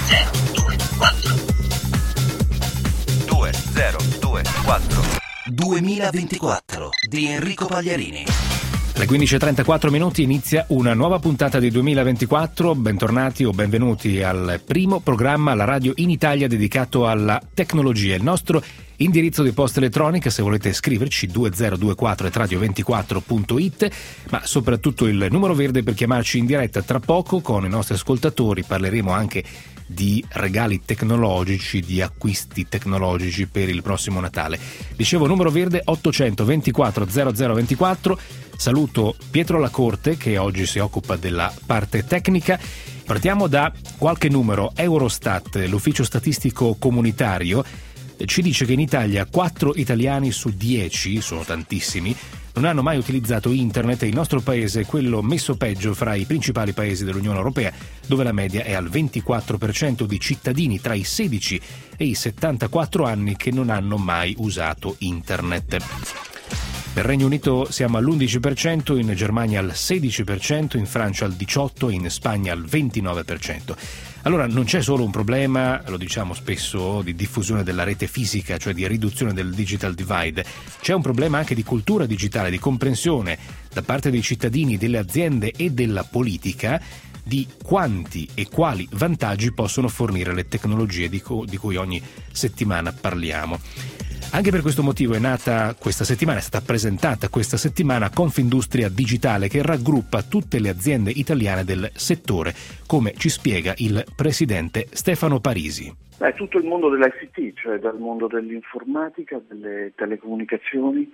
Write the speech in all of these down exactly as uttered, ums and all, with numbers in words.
due zero due quattro duemilaventiquattro di Enrico Pagliarini. Alle quindici e trentaquattro minuti inizia una nuova puntata di duemilaventiquattro. Bentornati o benvenuti al primo programma alla radio in Italia dedicato alla tecnologia. Il nostro indirizzo di posta elettronica, se volete scriverci, due zero due quattro at radio ventiquattro punto it, ma soprattutto il numero verde per chiamarci in diretta. Tra poco con i nostri ascoltatori parleremo anche di regali tecnologici, di acquisti tecnologici per il prossimo Natale. Dicevo, numero verde ottocentoventiquattro zero zero ventiquattro. Saluto Pietro Lacorte che oggi si occupa della parte tecnica. Partiamo da qualche numero. Eurostat, l'ufficio statistico comunitario, ci dice che in Italia quattro italiani su dieci, sono tantissimi, non hanno mai utilizzato internet e il nostro paese è quello messo peggio fra i principali paesi dell'Unione Europea, dove la media è al ventiquattro per cento di cittadini tra i sedici e i settantaquattro anni che non hanno mai usato internet. Nel Regno Unito siamo all'undici per cento, in Germania al sedici per cento, in Francia al diciotto per cento, in Spagna al ventinove per cento. Allora non c'è solo un problema, lo diciamo spesso, di diffusione della rete fisica, cioè di riduzione del digital divide, c'è un problema anche di cultura digitale, di comprensione da parte dei cittadini, delle aziende e della politica di quanti e quali vantaggi possono fornire le tecnologie di, co- di cui ogni settimana parliamo. Anche per questo motivo è nata questa settimana, è stata presentata questa settimana Confindustria Digitale, che raggruppa tutte le aziende italiane del settore, come ci spiega il presidente Stefano Parisi. È tutto il mondo dell'I C T, cioè dal mondo dell'informatica, delle telecomunicazioni,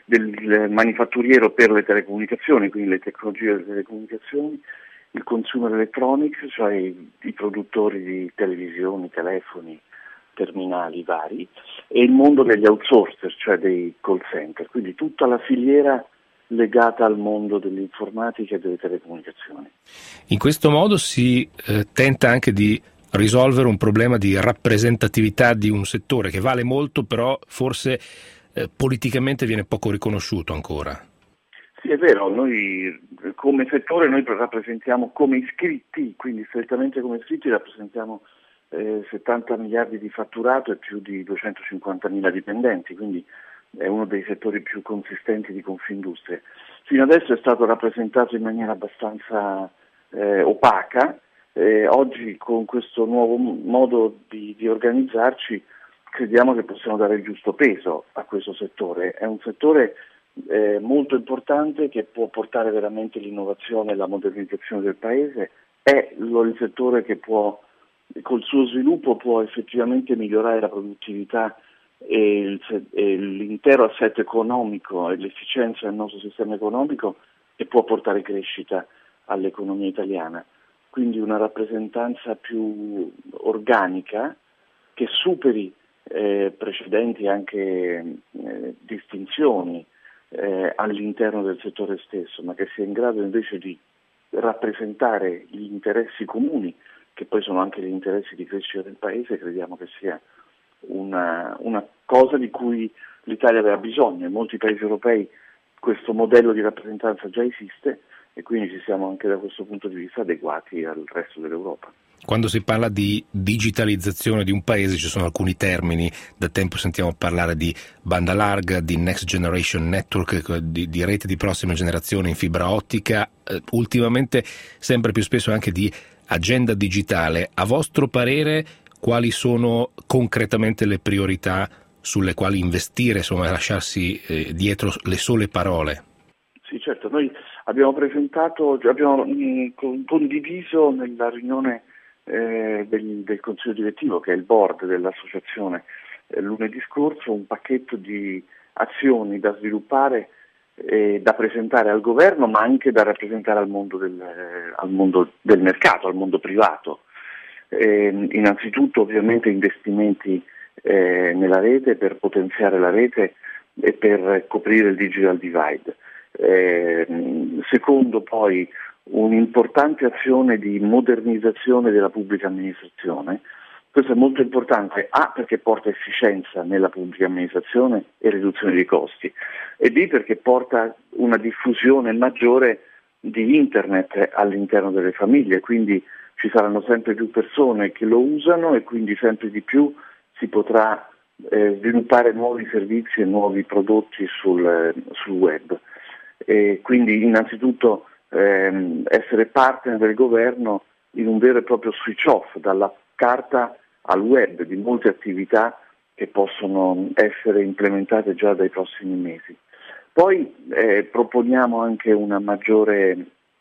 del manifatturiero per le telecomunicazioni, quindi le tecnologie delle telecomunicazioni, il consumer electronics, cioè i, i produttori di televisioni, telefoni, terminali vari, e il mondo degli outsourcer, cioè dei call center, quindi tutta la filiera legata al mondo dell'informatica e delle telecomunicazioni. In questo modo si eh, tenta anche di risolvere un problema di rappresentatività di un settore che vale molto, però forse eh, politicamente viene poco riconosciuto ancora. Sì, è vero, noi come settore noi rappresentiamo come iscritti, quindi strettamente come iscritti rappresentiamo Eh, settanta miliardi di fatturato e più di duecentocinquantamila dipendenti, quindi è uno dei settori più consistenti di Confindustria. Fino adesso è stato rappresentato in maniera abbastanza eh, opaca, eh, oggi con questo nuovo modo di, di organizzarci crediamo che possiamo dare il giusto peso a questo settore. È un settore eh, molto importante che può portare veramente l'innovazione e la modernizzazione del Paese, è lo, il settore che può col suo sviluppo può effettivamente migliorare la produttività e, il, e l'intero assetto economico e l'efficienza del nostro sistema economico e può portare crescita all'economia italiana. Quindi una rappresentanza più organica che superi eh, precedenti anche eh, distinzioni eh, all'interno del settore stesso, ma che sia in grado invece di rappresentare gli interessi comuni, che poi sono anche gli interessi di crescita del Paese. Crediamo che sia una, una cosa di cui l'Italia aveva bisogno. In molti paesi europei questo modello di rappresentanza già esiste e quindi ci siamo anche da questo punto di vista adeguati al resto dell'Europa. Quando si parla di digitalizzazione di un paese ci sono alcuni termini, da tempo sentiamo parlare di banda larga, di Next Generation Network, di, di rete di prossima generazione in fibra ottica, eh, ultimamente sempre più spesso anche di agenda digitale. A vostro parere quali sono concretamente le priorità sulle quali investire, insomma lasciarsi eh, dietro le sole parole? Sì, certo, noi abbiamo presentato, abbiamo mh, condiviso nella riunione eh, del, del Consiglio Direttivo, che è il board dell'associazione, eh, lunedì scorso un pacchetto di azioni da sviluppare eh, da presentare al governo, ma anche da rappresentare al mondo del, eh, al mondo del mercato, al mondo privato. Eh, innanzitutto ovviamente investimenti eh, nella rete per potenziare la rete e per coprire il digital divide. Eh, secondo poi un'importante azione di modernizzazione della pubblica amministrazione. Questo è molto importante, A, perché porta efficienza nella pubblica amministrazione e riduzione dei costi, e B, perché porta una diffusione maggiore di internet all'interno delle famiglie, quindi ci saranno sempre più persone che lo usano e quindi sempre di più si potrà eh, sviluppare nuovi servizi e nuovi prodotti sul, eh, sul web. E quindi innanzitutto ehm, essere partner del governo in un vero e proprio switch off dalla carta al web di molte attività che possono essere implementate già dai prossimi mesi. Poi eh, proponiamo anche una maggiore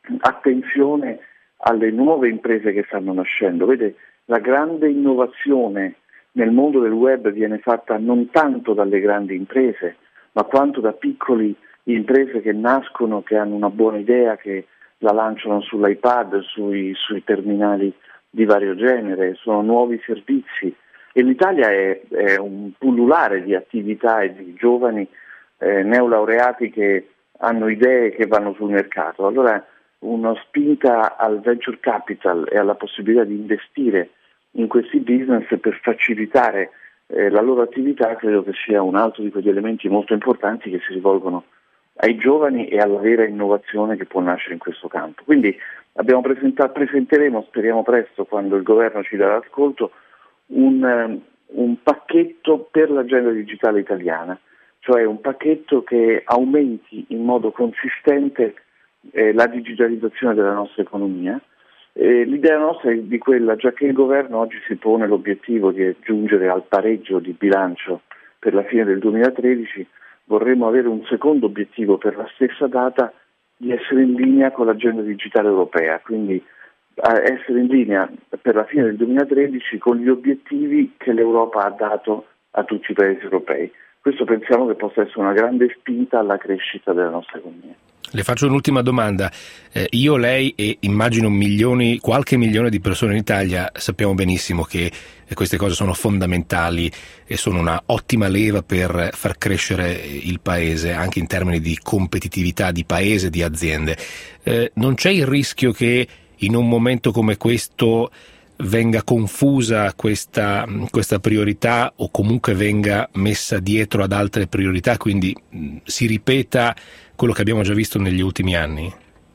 attenzione alle nuove imprese che stanno nascendo. Vede, la grande innovazione nel mondo del web viene fatta non tanto dalle grandi imprese, ma quanto da piccole imprese che nascono, che hanno una buona idea, che la lanciano sull'iPad, sui, sui terminali di vario genere, sono nuovi servizi e l'Italia è, è un pullulare di attività e di giovani eh, neolaureati che hanno idee che vanno sul mercato. Allora una spinta al venture capital e alla possibilità di investire in questi business per facilitare eh, la loro attività credo che sia un altro di quegli elementi molto importanti che si rivolgono ai giovani e alla vera innovazione che può nascere in questo campo. Quindi abbiamo presentato, presenteremo, speriamo presto, quando il governo ci darà ascolto, un, um, un pacchetto per l'agenda digitale italiana, cioè un pacchetto che aumenti in modo consistente eh, la digitalizzazione della nostra economia. Eh, l'idea nostra è di quella, già che il governo oggi si pone l'obiettivo di giungere al pareggio di bilancio per la fine del duemilatredici, vorremmo avere un secondo obiettivo per la stessa data di essere in linea con l'agenda digitale europea, quindi essere in linea per la fine del duemilatredici con gli obiettivi che l'Europa ha dato a tutti i paesi europei. Questo pensiamo che possa essere una grande spinta alla crescita della nostra economia. Le faccio un'ultima domanda. Eh, io, lei e immagino milioni, qualche milione di persone in Italia sappiamo benissimo che queste cose sono fondamentali e sono una ottima leva per far crescere il paese, anche in termini di competitività di paese, di aziende. Eh, non c'è il rischio che in un momento come questo venga confusa questa, questa priorità o comunque venga messa dietro ad altre priorità, quindi mh, si ripeta quello che abbiamo già visto negli ultimi anni?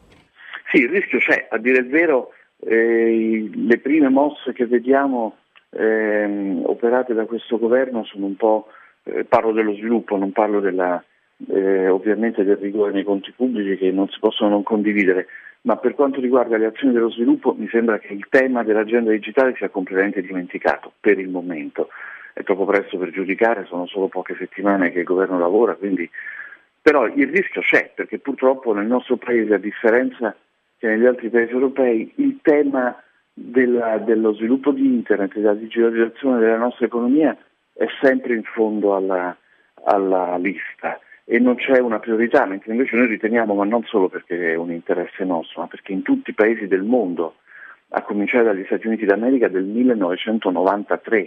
Sì, il rischio c'è, a dire il vero eh, le prime mosse che vediamo eh, operate da questo governo sono un po', eh, parlo dello sviluppo, non parlo della, eh, ovviamente del rigore nei conti pubblici che non si possono non condividere, ma per quanto riguarda le azioni dello sviluppo mi sembra che il tema dell'agenda digitale sia completamente dimenticato per il momento. È troppo presto per giudicare, sono solo poche settimane che il governo lavora, quindi però il rischio c'è, perché purtroppo nel nostro paese, a differenza che negli altri paesi europei, il tema della, dello sviluppo di internet e della digitalizzazione della nostra economia è sempre in fondo alla, alla lista e non c'è una priorità, mentre invece noi riteniamo, ma non solo perché è un interesse nostro, ma perché in tutti i paesi del mondo, a cominciare dagli Stati Uniti d'America del millenovecentonovantatré,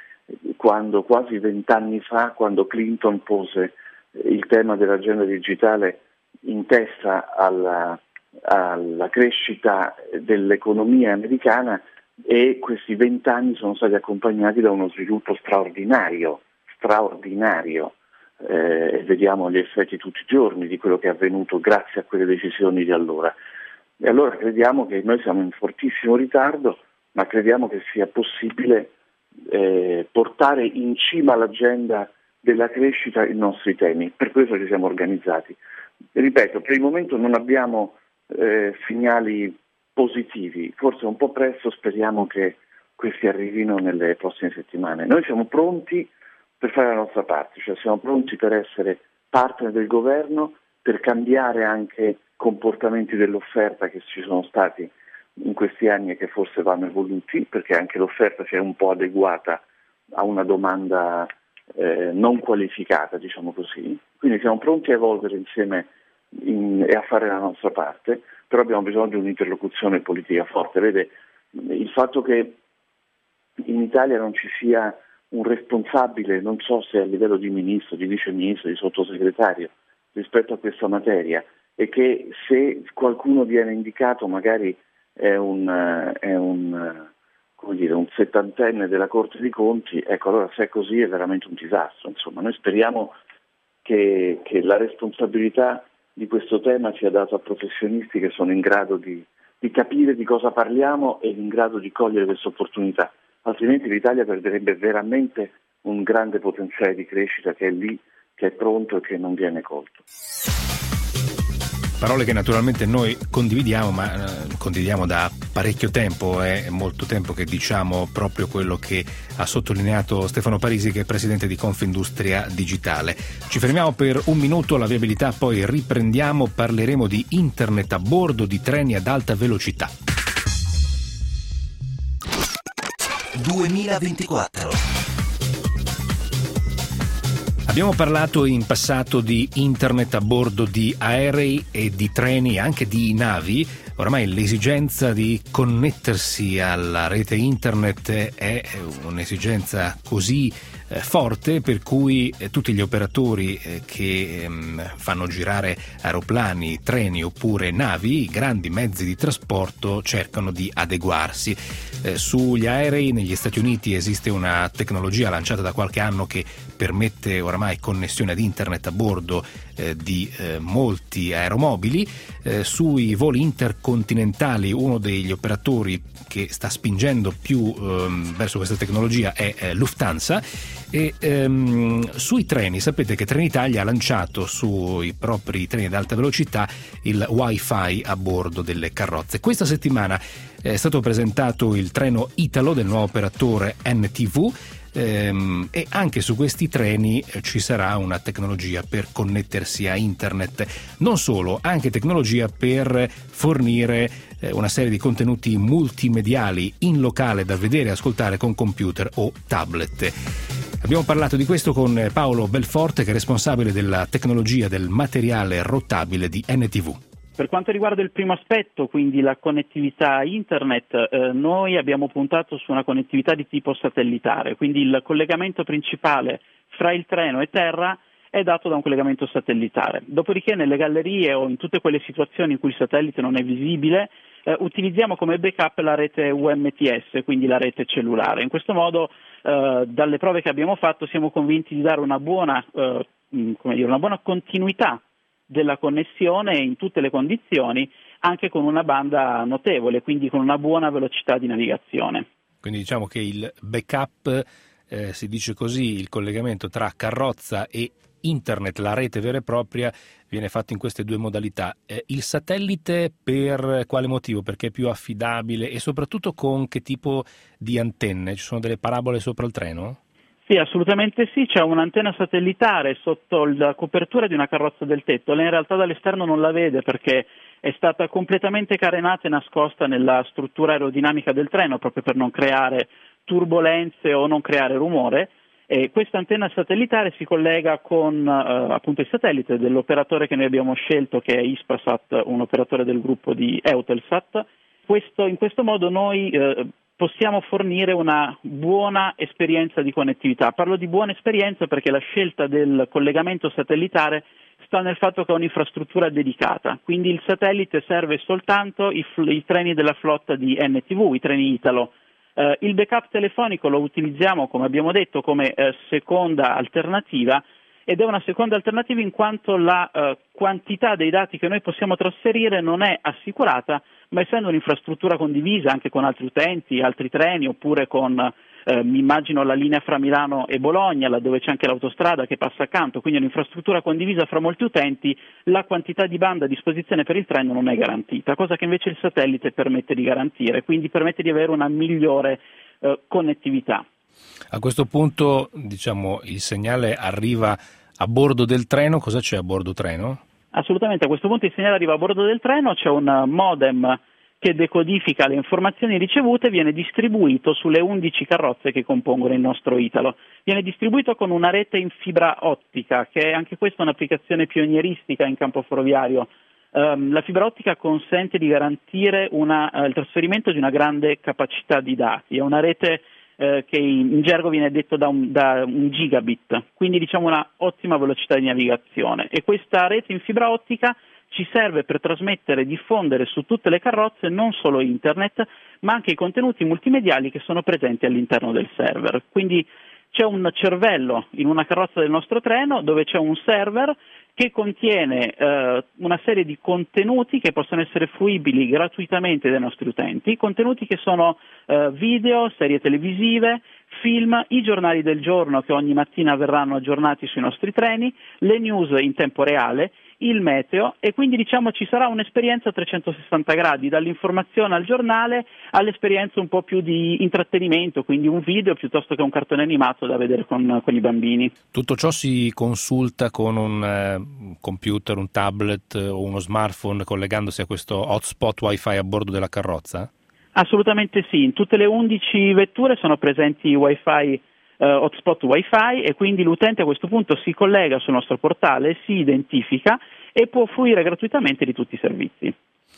quando quasi vent'anni fa, quando Clinton pose il tema dell'agenda digitale in testa alla, alla crescita dell'economia americana, e questi vent'anni sono stati accompagnati da uno sviluppo straordinario, straordinario. Eh, vediamo gli effetti tutti i giorni di quello che è avvenuto grazie a quelle decisioni di allora. E allora crediamo che noi siamo in fortissimo ritardo, ma crediamo che sia possibile eh, portare in cima all'agenda della crescita i nostri temi, per questo ci siamo organizzati. E ripeto, per il momento non abbiamo eh, segnali positivi, forse un po' presto, speriamo che questi arrivino nelle prossime settimane. Noi siamo pronti per fare la nostra parte, cioè siamo pronti per essere partner del governo, per cambiare anche comportamenti dell'offerta che ci sono stati in questi anni e che forse vanno evoluti, perché anche l'offerta si è un po' adeguata a una domanda Eh, non qualificata, diciamo così. Quindi siamo pronti a evolvere insieme in, e a fare la nostra parte, però abbiamo bisogno di un'interlocuzione politica forte. Vede, il fatto che in Italia non ci sia un responsabile, non so se a livello di ministro, di vice ministro, di sottosegretario, rispetto a questa materia, e che se qualcuno viene indicato magari è un, è un come dire, un settantenne della Corte dei Conti, ecco, allora se è così è veramente un disastro. Insomma, noi speriamo che, che la responsabilità di questo tema sia data a professionisti che sono in grado di di capire di cosa parliamo e in grado di cogliere questa opportunità, altrimenti l'Italia perderebbe veramente un grande potenziale di crescita che è lì, che è pronto e che non viene colto. Parole che naturalmente noi condividiamo, ma eh, condividiamo da parecchio tempo, è molto tempo che diciamo proprio quello che ha sottolineato Stefano Parisi, che è presidente di Confindustria Digitale. Ci fermiamo per un minuto alla viabilità, poi riprendiamo, parleremo di internet a bordo di treni ad alta velocità. duemilaventiquattro. Abbiamo parlato in passato di internet a bordo di aerei e di treni, anche di navi. Ormai l'esigenza di connettersi alla rete internet è un'esigenza così eh, forte per cui eh, tutti gli operatori eh, che ehm, fanno girare aeroplani, treni oppure navi, i grandi mezzi di trasporto, cercano di adeguarsi. Eh, sugli aerei negli Stati Uniti esiste una tecnologia lanciata da qualche anno che permette oramai connessione ad internet a bordo eh, di eh, molti aeromobili. Eh, sui voli intercontinentali uno degli operatori che sta spingendo più ehm, verso questa tecnologia è eh, Lufthansa, e ehm, sui treni sapete che Trenitalia ha lanciato sui propri treni ad alta velocità il wifi a bordo delle carrozze. Questa settimana è stato presentato il treno Italo del nuovo operatore N T V, ehm, e anche su questi treni ci sarà una tecnologia per connettersi a internet. Non solo, anche tecnologia per fornire eh, una serie di contenuti multimediali in locale da vedere e ascoltare con computer o tablet. Abbiamo parlato di questo con Paolo Belforte, che è responsabile della tecnologia del materiale rotabile di N T V. Per quanto riguarda il primo aspetto, quindi la connettività internet, eh, noi abbiamo puntato su una connettività di tipo satellitare, quindi il collegamento principale fra il treno e terra è dato da un collegamento satellitare. Dopodiché nelle gallerie o in tutte quelle situazioni in cui il satellite non è visibile, eh, utilizziamo come backup la rete U M T S, quindi la rete cellulare. In questo modo, eh, dalle prove che abbiamo fatto, siamo convinti di dare una buona, eh, come dire, una buona continuità della connessione in tutte le condizioni, anche con una banda notevole, quindi con una buona velocità di navigazione. Quindi diciamo che il backup, eh, si dice così, il collegamento tra carrozza e internet, la rete vera e propria, viene fatto in queste due modalità. Eh, il satellite per quale motivo? Perché è più affidabile e soprattutto con che tipo di antenne? Ci sono delle parabole sopra il treno? Sì, assolutamente sì, c'è un'antenna satellitare sotto la copertura di una carrozza del tetto. Lei in realtà dall'esterno non la vede perché è stata completamente carenata e nascosta nella struttura aerodinamica del treno, proprio per non creare turbolenze o non creare rumore. E questa antenna satellitare si collega con eh, appunto il satellite dell'operatore che noi abbiamo scelto, che è Ispasat, un operatore del gruppo di Eutelsat. Questo, in questo modo noi eh, possiamo fornire una buona esperienza di connettività. Parlo di buona esperienza perché la scelta del collegamento satellitare sta nel fatto che è un'infrastruttura dedicata, quindi il satellite serve soltanto i, fl- i treni della flotta di N T V, i treni Italo. Eh, il backup telefonico lo utilizziamo, come abbiamo detto, come eh, seconda alternativa, ed è una seconda alternativa in quanto la eh, quantità dei dati che noi possiamo trasferire non è assicurata, ma essendo un'infrastruttura condivisa anche con altri utenti, altri treni, oppure con, eh, mi immagino, la linea fra Milano e Bologna, laddove c'è anche l'autostrada che passa accanto, quindi un'infrastruttura condivisa fra molti utenti, la quantità di banda a disposizione per il treno non è garantita, cosa che invece il satellite permette di garantire, quindi permette di avere una migliore eh, connettività. A questo punto, diciamo, il segnale arriva a bordo del treno. Cosa c'è a bordo treno? Assolutamente, a questo punto il segnale arriva a bordo del treno, c'è un modem che decodifica le informazioni ricevute e viene distribuito sulle undici carrozze che compongono il nostro Italo. Viene distribuito con una rete in fibra ottica, che è anche questa un'applicazione pionieristica in campo ferroviario. Um, la fibra ottica consente di garantire una, uh, il trasferimento di una grande capacità di dati, è una rete eh, che in, in gergo viene detto da un, da un gigabit, quindi diciamo una ottima velocità di navigazione, e questa rete in fibra ottica ci serve per trasmettere e diffondere su tutte le carrozze non solo internet, ma anche i contenuti multimediali che sono presenti all'interno del server. Quindi c'è un cervello in una carrozza del nostro treno dove c'è un server che contiene eh, una serie di contenuti che possono essere fruibili gratuitamente dai nostri utenti, contenuti che sono eh, video, serie televisive, film, i giornali del giorno che ogni mattina verranno aggiornati sui nostri treni, le news in tempo reale, il meteo, e quindi diciamo ci sarà un'esperienza a trecentosessanta gradi, dall'informazione al giornale all'esperienza un po' più di intrattenimento, quindi un video piuttosto che un cartone animato da vedere con, con i bambini. Tutto ciò si consulta con un eh, computer, un tablet o uno smartphone collegandosi a questo hotspot wifi a bordo della carrozza? Assolutamente sì, in tutte le undici vetture sono presenti wifi, eh, hotspot wifi, e quindi l'utente a questo punto si collega sul nostro portale, si identifica e può fruire gratuitamente di tutti i servizi.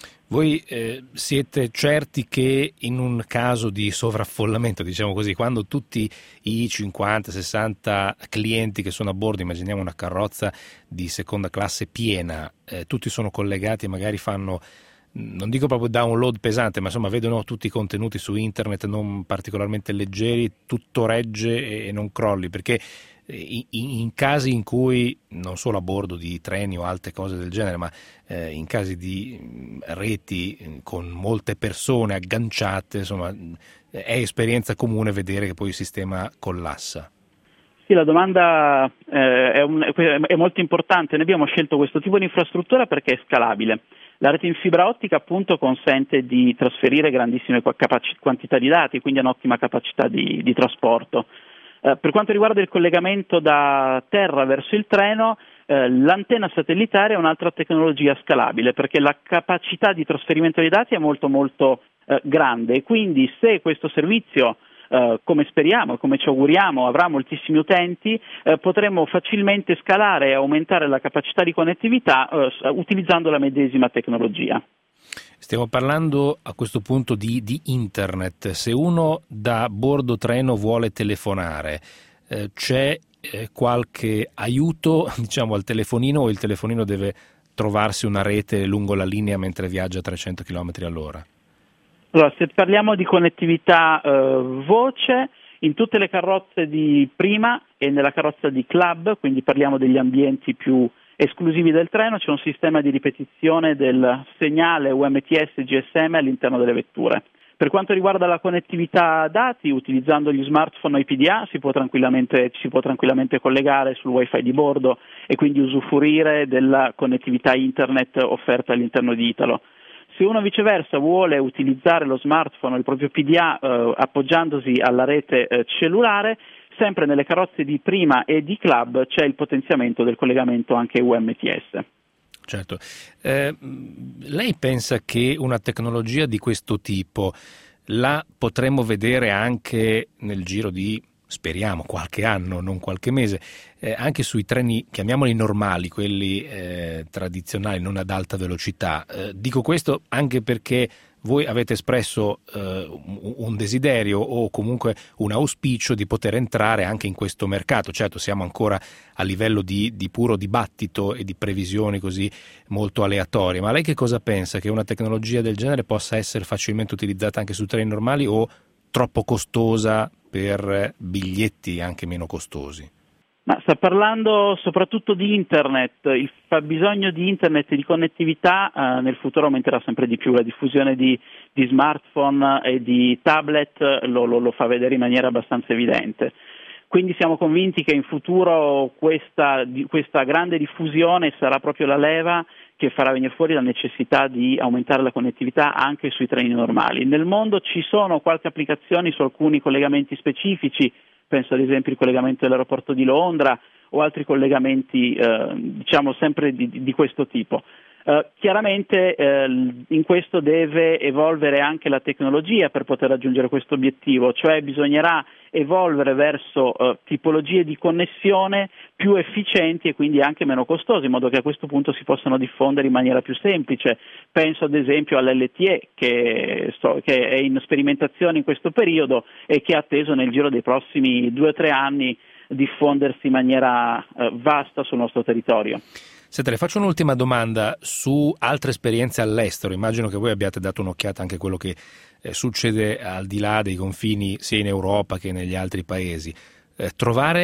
Voi eh, siete certi che in un caso di sovraffollamento, diciamo così, quando tutti i cinquanta sessanta clienti che sono a bordo, immaginiamo una carrozza di seconda classe piena, eh, tutti sono collegati e magari fanno, non dico proprio download pesante, ma insomma vedono tutti i contenuti su internet non particolarmente leggeri, tutto regge e non crolli, perché in, in casi in cui, non solo a bordo di treni o altre cose del genere, ma eh, in casi di reti con molte persone agganciate, insomma è esperienza comune vedere che poi il sistema collassa. Sì, la domanda eh, è, un, è molto importante. Noi abbiamo scelto questo tipo di infrastruttura perché è scalabile. La rete in fibra ottica appunto consente di trasferire grandissime capaci- quantità di dati, quindi ha un'ottima capacità di, di trasporto. Eh, per quanto riguarda il collegamento da terra verso il treno, eh, l'antenna satellitare è un'altra tecnologia scalabile perché la capacità di trasferimento dei dati è molto molto eh, grande, e quindi se questo servizio Uh, come speriamo, come ci auguriamo, avrà moltissimi utenti, uh, potremo facilmente scalare e aumentare la capacità di connettività uh, utilizzando la medesima tecnologia. Stiamo parlando a questo punto di, di internet. Se uno da bordo treno vuole telefonare, eh, c'è eh, qualche aiuto, diciamo, al telefonino, o il telefonino deve trovarsi una rete lungo la linea mentre viaggia a trecento chilometri all'ora? Allora, se parliamo di connettività eh, voce, in tutte le carrozze di prima e nella carrozza di club, quindi parliamo degli ambienti più esclusivi del treno, c'è un sistema di ripetizione del segnale U M T S G S M all'interno delle vetture. Per quanto riguarda la connettività dati, utilizzando gli smartphone I P D A si può tranquillamente, si può tranquillamente collegare sul wifi di bordo e quindi usufruire della connettività internet offerta all'interno di Italo. Se uno viceversa vuole utilizzare lo smartphone o il proprio P D A eh, appoggiandosi alla rete eh, cellulare, sempre nelle carrozze di prima e di club c'è il potenziamento del collegamento anche U M T S. Certo. Eh, lei pensa che una tecnologia di questo tipo la potremmo vedere anche nel giro di, speriamo, qualche anno, non qualche mese, eh, anche sui treni, chiamiamoli normali, quelli eh, tradizionali, non ad alta velocità? Eh, dico questo anche perché voi avete espresso eh, un desiderio o comunque un auspicio di poter entrare anche in questo mercato. Certo, siamo ancora a livello di, di puro dibattito e di previsioni così molto aleatorie, ma lei che cosa pensa? Che una tecnologia del genere possa essere facilmente utilizzata anche su treni normali o troppo costosa per biglietti anche meno costosi? Ma sta parlando soprattutto di internet. Il fabbisogno di internet e di connettività eh, nel futuro aumenterà sempre di più. La diffusione di, di smartphone e di tablet lo, lo, lo fa vedere in maniera abbastanza evidente. Quindi siamo convinti che in futuro questa, di, questa grande diffusione sarà proprio la leva che farà venire fuori la necessità di aumentare la connettività anche sui treni normali. Nel mondo ci sono qualche applicazioni su alcuni collegamenti specifici, penso ad esempio al collegamento dell'aeroporto di Londra o altri collegamenti eh, diciamo sempre di, di questo tipo. Eh, chiaramente eh, in questo deve evolvere anche la tecnologia per poter raggiungere questo obiettivo, cioè bisognerà evolvere verso eh, tipologie di connessione più efficienti e quindi anche meno costose, in modo che a questo punto si possano diffondere in maniera più semplice. Penso ad esempio all'L T E che, sto, che è in sperimentazione in questo periodo e che è atteso nel giro dei prossimi due o tre anni diffondersi in maniera eh, vasta sul nostro territorio. Senta, le faccio un'ultima domanda su altre esperienze all'estero. Immagino che voi abbiate dato un'occhiata anche a quello che eh, succede al di là dei confini sia in Europa che negli altri paesi. Eh, trovare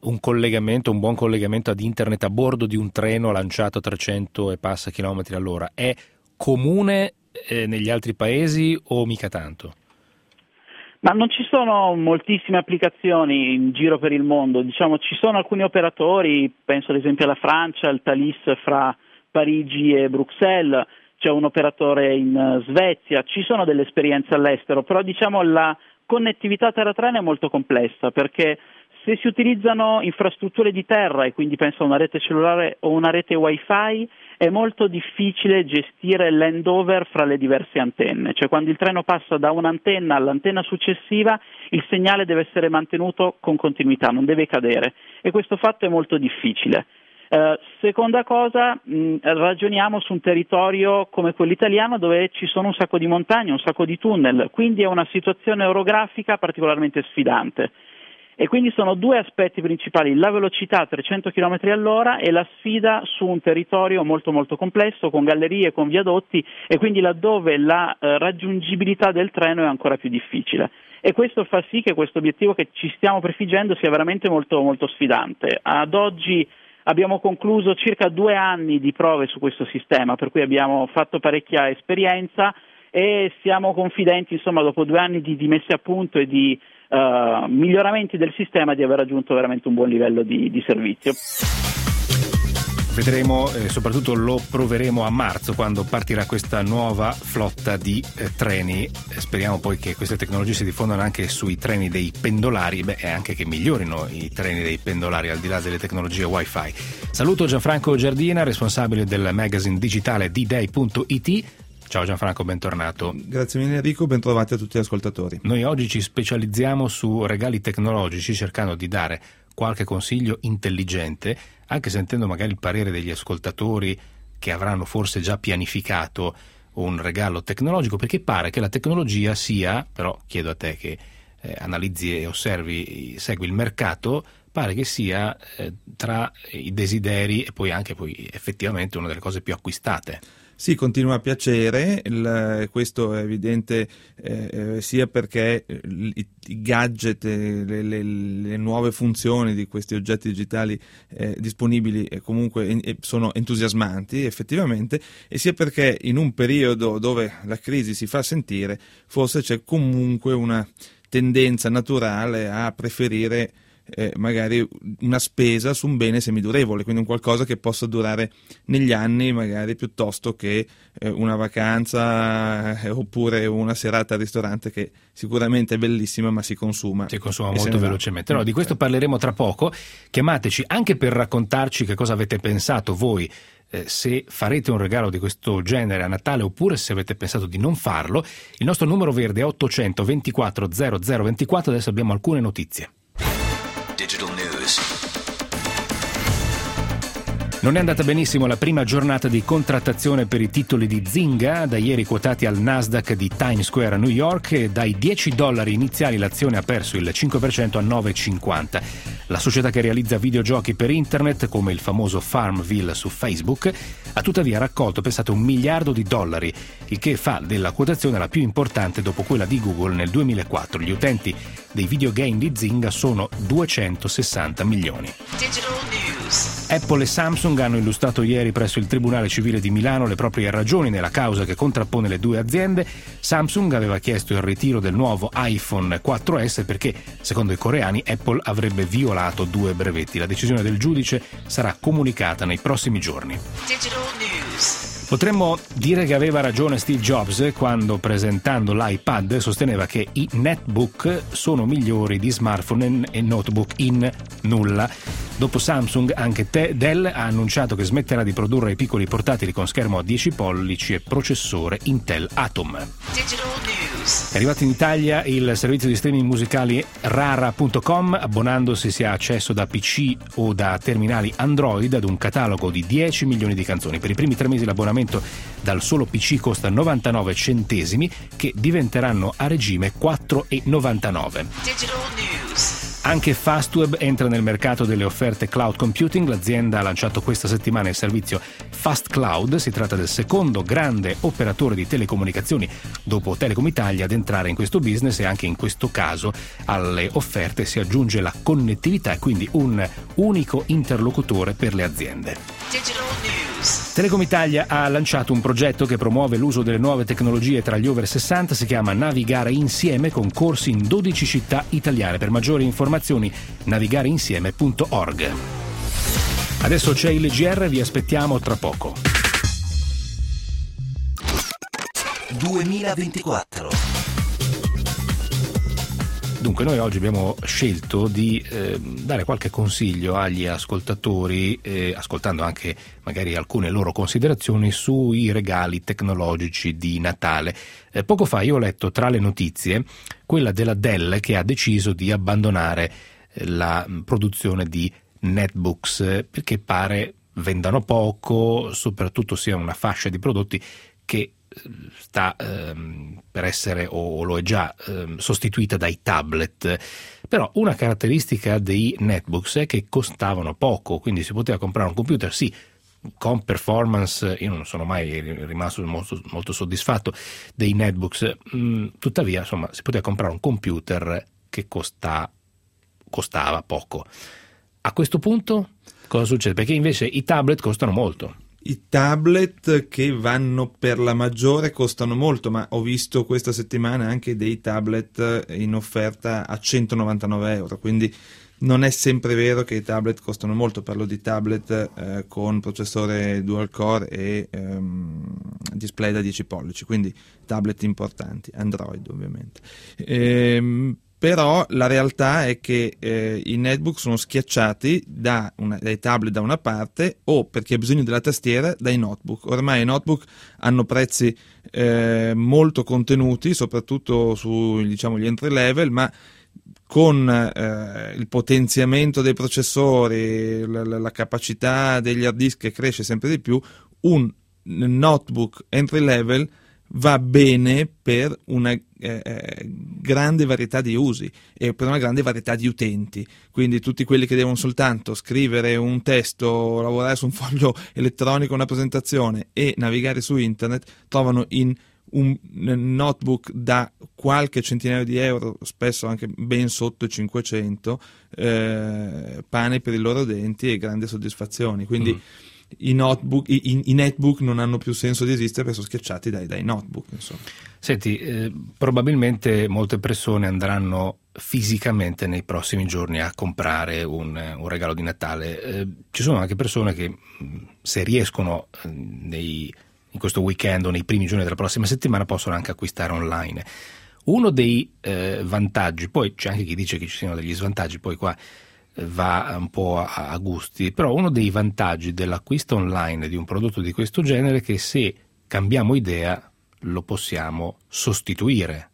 un collegamento, un buon collegamento ad internet a bordo di un treno lanciato a trecento e passa chilometri all'ora è comune eh, negli altri paesi o mica tanto? Ma non ci sono moltissime applicazioni in giro per il mondo, diciamo ci sono alcuni operatori, penso ad esempio alla Francia, il Thalys fra Parigi e Bruxelles, c'è un operatore in Svezia, ci sono delle esperienze all'estero, però diciamo la connettività terra-treno è molto complessa perché se si utilizzano infrastrutture di terra e quindi penso a una rete cellulare o una rete wifi è molto difficile gestire l'handover fra le diverse antenne, cioè quando il treno passa da un'antenna all'antenna successiva il segnale deve essere mantenuto con continuità, non deve cadere e questo fatto è molto difficile. Uh, seconda cosa, mh, ragioniamo su un territorio come quello italiano dove ci sono un sacco di montagne, un sacco di tunnel, quindi è una situazione orografica particolarmente sfidante. E quindi sono due aspetti principali, la velocità a trecento chilometri all'ora e la sfida su un territorio molto molto complesso con gallerie, con viadotti e quindi laddove la eh, raggiungibilità del treno è ancora più difficile. E questo fa sì che questo obiettivo che ci stiamo prefiggendo sia veramente molto molto sfidante. Ad oggi abbiamo concluso circa due anni di prove su questo sistema, per cui abbiamo fatto parecchia esperienza e siamo confidenti, insomma, dopo due anni di, di messe a punto e di Uh, miglioramenti del sistema di aver raggiunto veramente un buon livello di, di servizio. Vedremo e eh, soprattutto lo proveremo a marzo quando partirà questa nuova flotta di eh, treni. Speriamo poi che queste tecnologie si diffondano anche sui treni dei pendolari beh, e anche che migliorino i treni dei pendolari al di là delle tecnologie wifi. Saluto Gianfranco Giardina, responsabile del magazine digitale d day punto i t. Ciao Gianfranco, bentornato. Grazie mille Enrico, bentrovati a tutti gli ascoltatori. Noi oggi ci specializziamo su regali tecnologici cercando di dare qualche consiglio intelligente, anche sentendo magari il parere degli ascoltatori che avranno forse già pianificato un regalo tecnologico, perché pare che la tecnologia sia, però chiedo a te che eh, analizzi e osservi, segui il mercato, pare che sia eh, tra i desideri e poi anche poi effettivamente una delle cose più acquistate. Sì, continua a piacere, il, questo è evidente eh, sia perché i, i gadget, le, le, le nuove funzioni di questi oggetti digitali eh, disponibili eh, comunque eh, sono entusiasmanti effettivamente, e sia perché in un periodo dove la crisi si fa sentire forse c'è comunque una tendenza naturale a preferire Eh, magari una spesa su un bene semidurevole, quindi un qualcosa che possa durare negli anni magari piuttosto che eh, una vacanza eh, oppure una serata al ristorante che sicuramente è bellissima ma si consuma si consuma molto velocemente. No, di questo parleremo tra poco. Chiamateci anche per raccontarci che cosa avete pensato voi, eh, se farete un regalo di questo genere a Natale oppure se avete pensato di non farlo. Il nostro numero verde è ottocento ventiquattro zero zero ventiquattro. Adesso abbiamo alcune notizie. Digital News. Non è andata benissimo la prima giornata di contrattazione per i titoli di Zynga, da ieri quotati al Nasdaq di Times Square a New York, e dai dieci dollari iniziali l'azione ha perso il cinque per cento a nove virgola cinquanta. La società che realizza videogiochi per internet, come il famoso Farmville su Facebook, ha tuttavia raccolto, pensate, un miliardo di dollari, il che fa della quotazione la più importante dopo quella di Google nel duemilaquattro. Gli utenti dei videogame di Zynga sono duecentosessanta milioni. Digital News. Apple e Samsung hanno illustrato ieri presso il Tribunale Civile di Milano le proprie ragioni nella causa che contrappone le due aziende. Samsung aveva chiesto il ritiro del nuovo iPhone quattro esse perché, secondo i coreani, Apple avrebbe violato due brevetti. La decisione del giudice sarà comunicata nei prossimi giorni. Digital News. Potremmo dire che aveva ragione Steve Jobs quando, presentando l'iPad, sosteneva che i netbook sono migliori di smartphone e notebook in nulla. Dopo Samsung, anche Dell ha annunciato che smetterà di produrre i piccoli portatili con schermo a dieci pollici e processore Intel Atom. Digital News. È arrivato in Italia il servizio di streaming musicali rara punto com. Abbonandosi si ha accesso da P C o da terminali Android ad un catalogo di dieci milioni di canzoni. Per i primi tre mesi l'abbonamento dal solo P C costa novantanove centesimi, che diventeranno a regime quattro virgola novantanove. Digital News. Anche Fastweb entra nel mercato delle offerte cloud computing. L'azienda ha lanciato questa settimana il servizio Fast Cloud. Si tratta del secondo grande operatore di telecomunicazioni dopo Telecom Italia ad entrare in questo business, e anche in questo caso alle offerte si aggiunge la connettività e quindi un unico interlocutore per le aziende. Digital News. Telecom Italia ha lanciato un progetto che promuove l'uso delle nuove tecnologie tra gli over sessanta, si chiama Navigare Insieme, con corsi in dodici città italiane. Per maggiori informazioni navigareinsieme punto org. Adesso c'è il G R, vi aspettiamo tra poco. duemilaventiquattro. Dunque, noi oggi abbiamo scelto di eh, dare qualche consiglio agli ascoltatori, eh, ascoltando anche magari alcune loro considerazioni sui regali tecnologici di Natale. Eh, poco fa io ho letto tra le notizie quella della Dell, che ha deciso di abbandonare eh, la produzione di netbooks eh, perché pare vendano poco, soprattutto sia una fascia di prodotti che sta ehm, per essere o lo è già ehm, sostituita dai tablet. Però una caratteristica dei netbooks è che costavano poco, quindi si poteva comprare un computer sì con performance. Io non sono mai rimasto molto, molto soddisfatto dei netbooks, mm, tuttavia insomma si poteva comprare un computer che costa, costava poco. A questo punto cosa succede? Perché invece i tablet costano molto. I tablet che vanno per la maggiore costano molto, ma ho visto questa settimana anche dei tablet in offerta a centonovantanove euro, quindi non è sempre vero che i tablet costano molto. Parlo di tablet eh, con processore dual core e ehm, display da dieci pollici, quindi tablet importanti, Android ovviamente. Ehm, Però la realtà è che eh, i netbook sono schiacciati da una, dai tablet da una parte, o per chi ha bisogno della tastiera dai notebook. Ormai i notebook hanno prezzi eh, molto contenuti, soprattutto su, diciamo, gli entry level, ma con eh, il potenziamento dei processori, la, la, la capacità degli hard disk che cresce sempre di più, un notebook entry level va bene per una eh, grande varietà di usi e per una grande varietà di utenti. Quindi tutti quelli che devono soltanto scrivere un testo, lavorare su un foglio elettronico, una presentazione e navigare su internet, trovano in un notebook da qualche centinaio di euro, spesso anche ben sotto i cinquecento, eh, pane per i loro denti e grandi soddisfazioni. Quindi mm. I, notebook, i, i netbook non hanno più senso di esistere perché sono schiacciati dai, dai notebook, insomma. Senti, eh, probabilmente molte persone andranno fisicamente nei prossimi giorni a comprare un, un regalo di Natale. Eh, ci sono anche persone che, se riescono eh, nei, in questo weekend o nei primi giorni della prossima settimana, possono anche acquistare online. Uno dei eh, vantaggi, poi c'è anche chi dice che ci siano degli svantaggi, poi qua va un po' a, a gusti, però uno dei vantaggi dell'acquisto online di un prodotto di questo genere è che se cambiamo idea lo possiamo sostituire.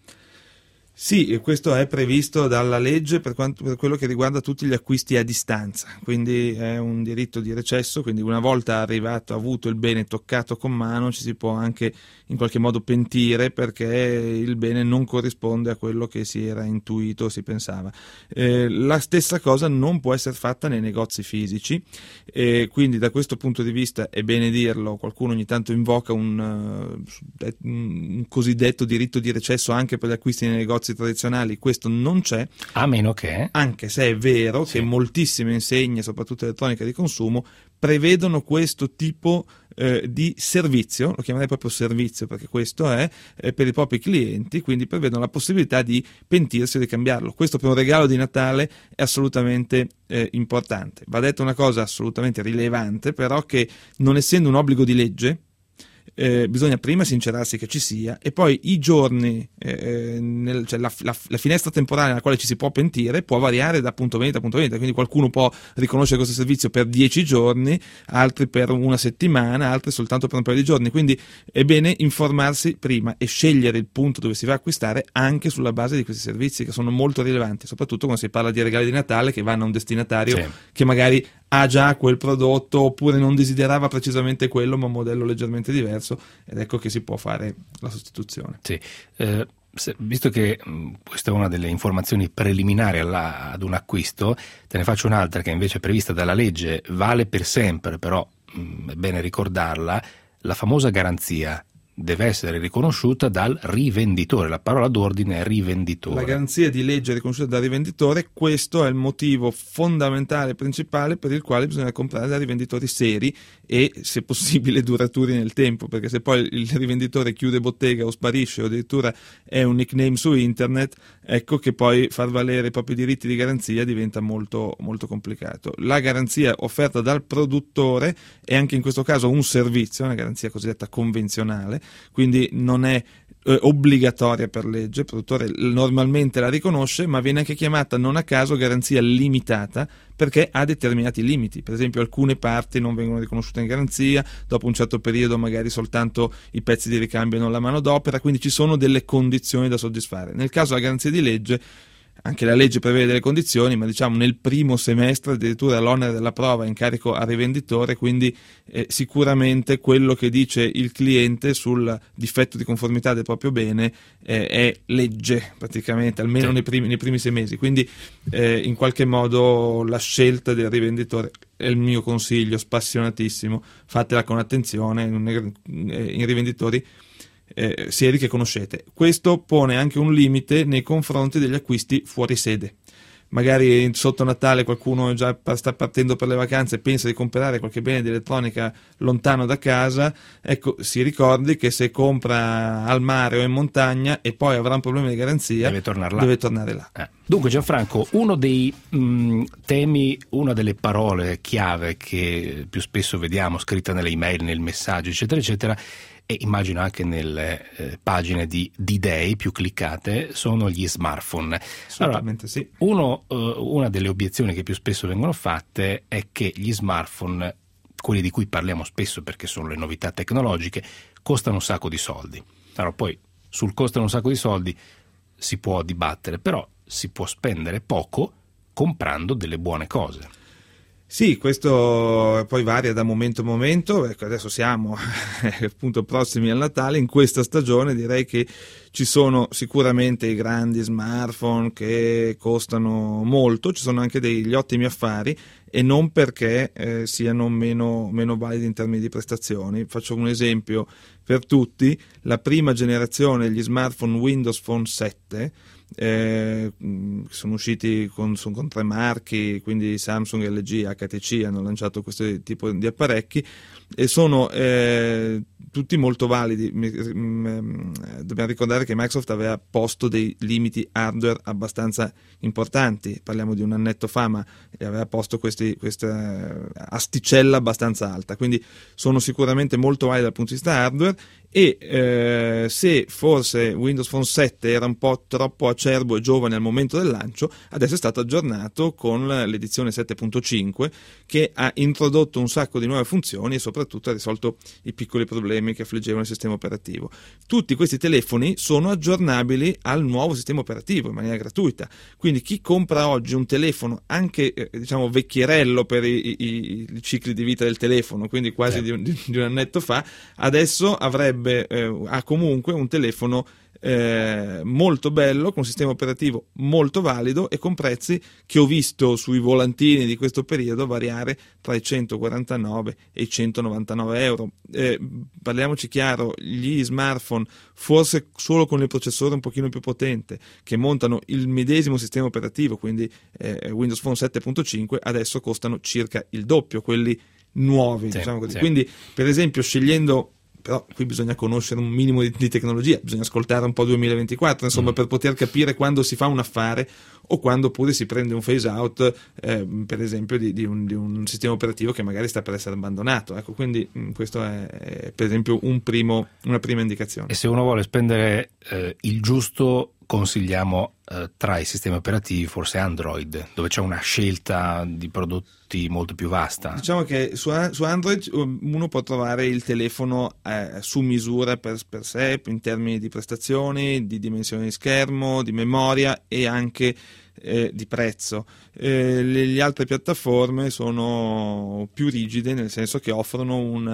Sì, e questo è previsto dalla legge per, quanto, per quello che riguarda tutti gli acquisti a distanza, quindi è un diritto di recesso, quindi una volta arrivato, avuto il bene toccato con mano, ci si può anche in qualche modo pentire perché il bene non corrisponde a quello che si era intuito, si pensava. Eh, la stessa cosa non può essere fatta nei negozi fisici, e quindi da questo punto di vista è bene dirlo, qualcuno ogni tanto invoca un, uh, un cosiddetto diritto di recesso anche per gli acquisti nei negozi tradizionali. Questo non c'è, a meno che, anche se è vero sì. che moltissime insegne, soprattutto elettronica di consumo, prevedono questo tipo eh, di servizio, lo chiamerei proprio servizio perché questo è, eh, per i propri clienti, quindi prevedono la possibilità di pentirsi o di cambiarlo. Questo per un regalo di Natale è assolutamente eh, importante. Va detto una cosa assolutamente rilevante, però, che non essendo un obbligo di legge, Eh, bisogna prima sincerarsi che ci sia, e poi i giorni, eh, nel, cioè la, la, la finestra temporale nella quale ci si può pentire può variare da punto vendita a punto vendita, quindi qualcuno può riconoscere questo servizio per dieci giorni, altri per una settimana, altri soltanto per un paio di giorni, quindi è bene informarsi prima e scegliere il punto dove si va a acquistare anche sulla base di questi servizi che sono molto rilevanti, soprattutto quando si parla di regali di Natale che vanno a un destinatario sì. che magari ha già quel prodotto oppure non desiderava precisamente quello ma un modello leggermente diverso, ed ecco che si può fare la sostituzione. Sì. Eh, se, visto che mh, questa è una delle informazioni preliminari alla, ad un acquisto, te ne faccio un'altra che invece è prevista dalla legge, vale per sempre, però mh, è bene ricordarla, la famosa garanzia deve essere riconosciuta dal rivenditore, la parola d'ordine è rivenditore. La garanzia di legge è riconosciuta dal rivenditore, questo è il motivo fondamentale, principale per il quale bisogna comprare da rivenditori seri e se possibile duraturi nel tempo, perché se poi il rivenditore chiude bottega o sparisce o addirittura è un nickname su internet, ecco che poi far valere i propri diritti di garanzia diventa molto, molto complicato. La garanzia offerta dal produttore è anche in questo caso un servizio, una garanzia cosiddetta convenzionale, quindi non è eh, obbligatoria per legge, il produttore normalmente la riconosce, ma viene anche chiamata non a caso garanzia limitata perché ha determinati limiti. Per esempio alcune parti non vengono riconosciute in garanzia, dopo un certo periodo magari soltanto i pezzi di ricambio e non la manodopera, quindi ci sono delle condizioni da soddisfare. Nel caso della garanzia di legge anche la legge prevede delle condizioni, ma diciamo nel primo semestre addirittura l'onere della prova è in carico al rivenditore, quindi eh, sicuramente quello che dice il cliente sul difetto di conformità del proprio bene eh, è legge praticamente, almeno sì. nei, primi, nei primi sei mesi, quindi eh, in qualche modo la scelta del rivenditore è il mio consiglio spassionatissimo, fatela con attenzione, i rivenditori Eh, seri che conoscete. Questo pone anche un limite nei confronti degli acquisti fuori sede. Magari sotto Natale qualcuno già sta partendo per le vacanze e pensa di comprare qualche bene di elettronica lontano da casa, ecco, si ricordi che se compra al mare o in montagna e poi avrà un problema di garanzia, deve tornare là. Deve tornare là. Eh. Dunque Gianfranco, uno dei mh, temi, una delle parole chiave che più spesso vediamo scritta nelle email, nel messaggio, eccetera, eccetera, e immagino anche nelle eh, pagine di D-Day più cliccate, sono gli smartphone. Assolutamente allora, sì. Uno, eh, una delle obiezioni che più spesso vengono fatte è che gli smartphone, quelli di cui parliamo spesso perché sono le novità tecnologiche, costano un sacco di soldi. Allora, poi sul costano un sacco di soldi si può dibattere, però si può spendere poco comprando delle buone cose. Sì, questo poi varia da momento a momento, ecco, adesso siamo appunto prossimi al Natale, in questa stagione direi che ci sono sicuramente i grandi smartphone che costano molto, ci sono anche degli ottimi affari e non perché eh, siano meno, meno validi in termini di prestazioni. Faccio un esempio per tutti, la prima generazione degli smartphone Windows Phone sette, Eh, sono usciti con, con tre marchi, quindi Samsung, L G, H T C hanno lanciato questo tipo di apparecchi e sono eh, tutti molto validi. Dobbiamo ricordare che Microsoft aveva posto dei limiti hardware abbastanza importanti, parliamo di un annetto fa, ma aveva posto questi, questa asticella abbastanza alta, quindi sono sicuramente molto validi dal punto di vista hardware. E eh, se forse Windows Phone sette era un po' troppo acerbo e giovane al momento del lancio, adesso è stato aggiornato con l'edizione sette punto cinque che ha introdotto un sacco di nuove funzioni e soprattutto ha risolto i piccoli problemi che affliggevano il sistema operativo. Tutti questi telefoni sono aggiornabili al nuovo sistema operativo in maniera gratuita, quindi chi compra oggi un telefono anche eh, diciamo vecchierello per i, i, i cicli di vita del telefono, quindi quasi eh. di, di, di un annetto fa, adesso avrebbe Eh, ha comunque un telefono eh, molto bello, con un sistema operativo molto valido e con prezzi che ho visto sui volantini di questo periodo variare tra i centoquarantanove e i centonovantanove euro. Eh, parliamoci chiaro, gli smartphone forse solo con il processore un pochino più potente che montano il medesimo sistema operativo, quindi eh, Windows Phone sette punto cinque, adesso costano circa il doppio, quelli nuovi, sì, diciamo così. Sì. Quindi per esempio scegliendo, però qui bisogna conoscere un minimo di, di tecnologia, bisogna ascoltare un po' duemilaventiquattro, insomma, mm. per poter capire quando si fa un affare o quando pure si prende un phase out, eh, per esempio di, di, un, di un sistema operativo che magari sta per essere abbandonato. Ecco, quindi mh, questo è, è per esempio un primo, una prima indicazione. E se uno vuole spendere eh, il giusto, consigliamo eh, tra i sistemi operativi forse Android, dove c'è una scelta di prodotti molto più vasta. Diciamo che su, su Android uno può trovare il telefono eh, su misura per, per sé, in termini di prestazioni, di dimensioni di schermo, di memoria e anche eh, di prezzo. Eh, le, le altre piattaforme sono più rigide, nel senso che offrono un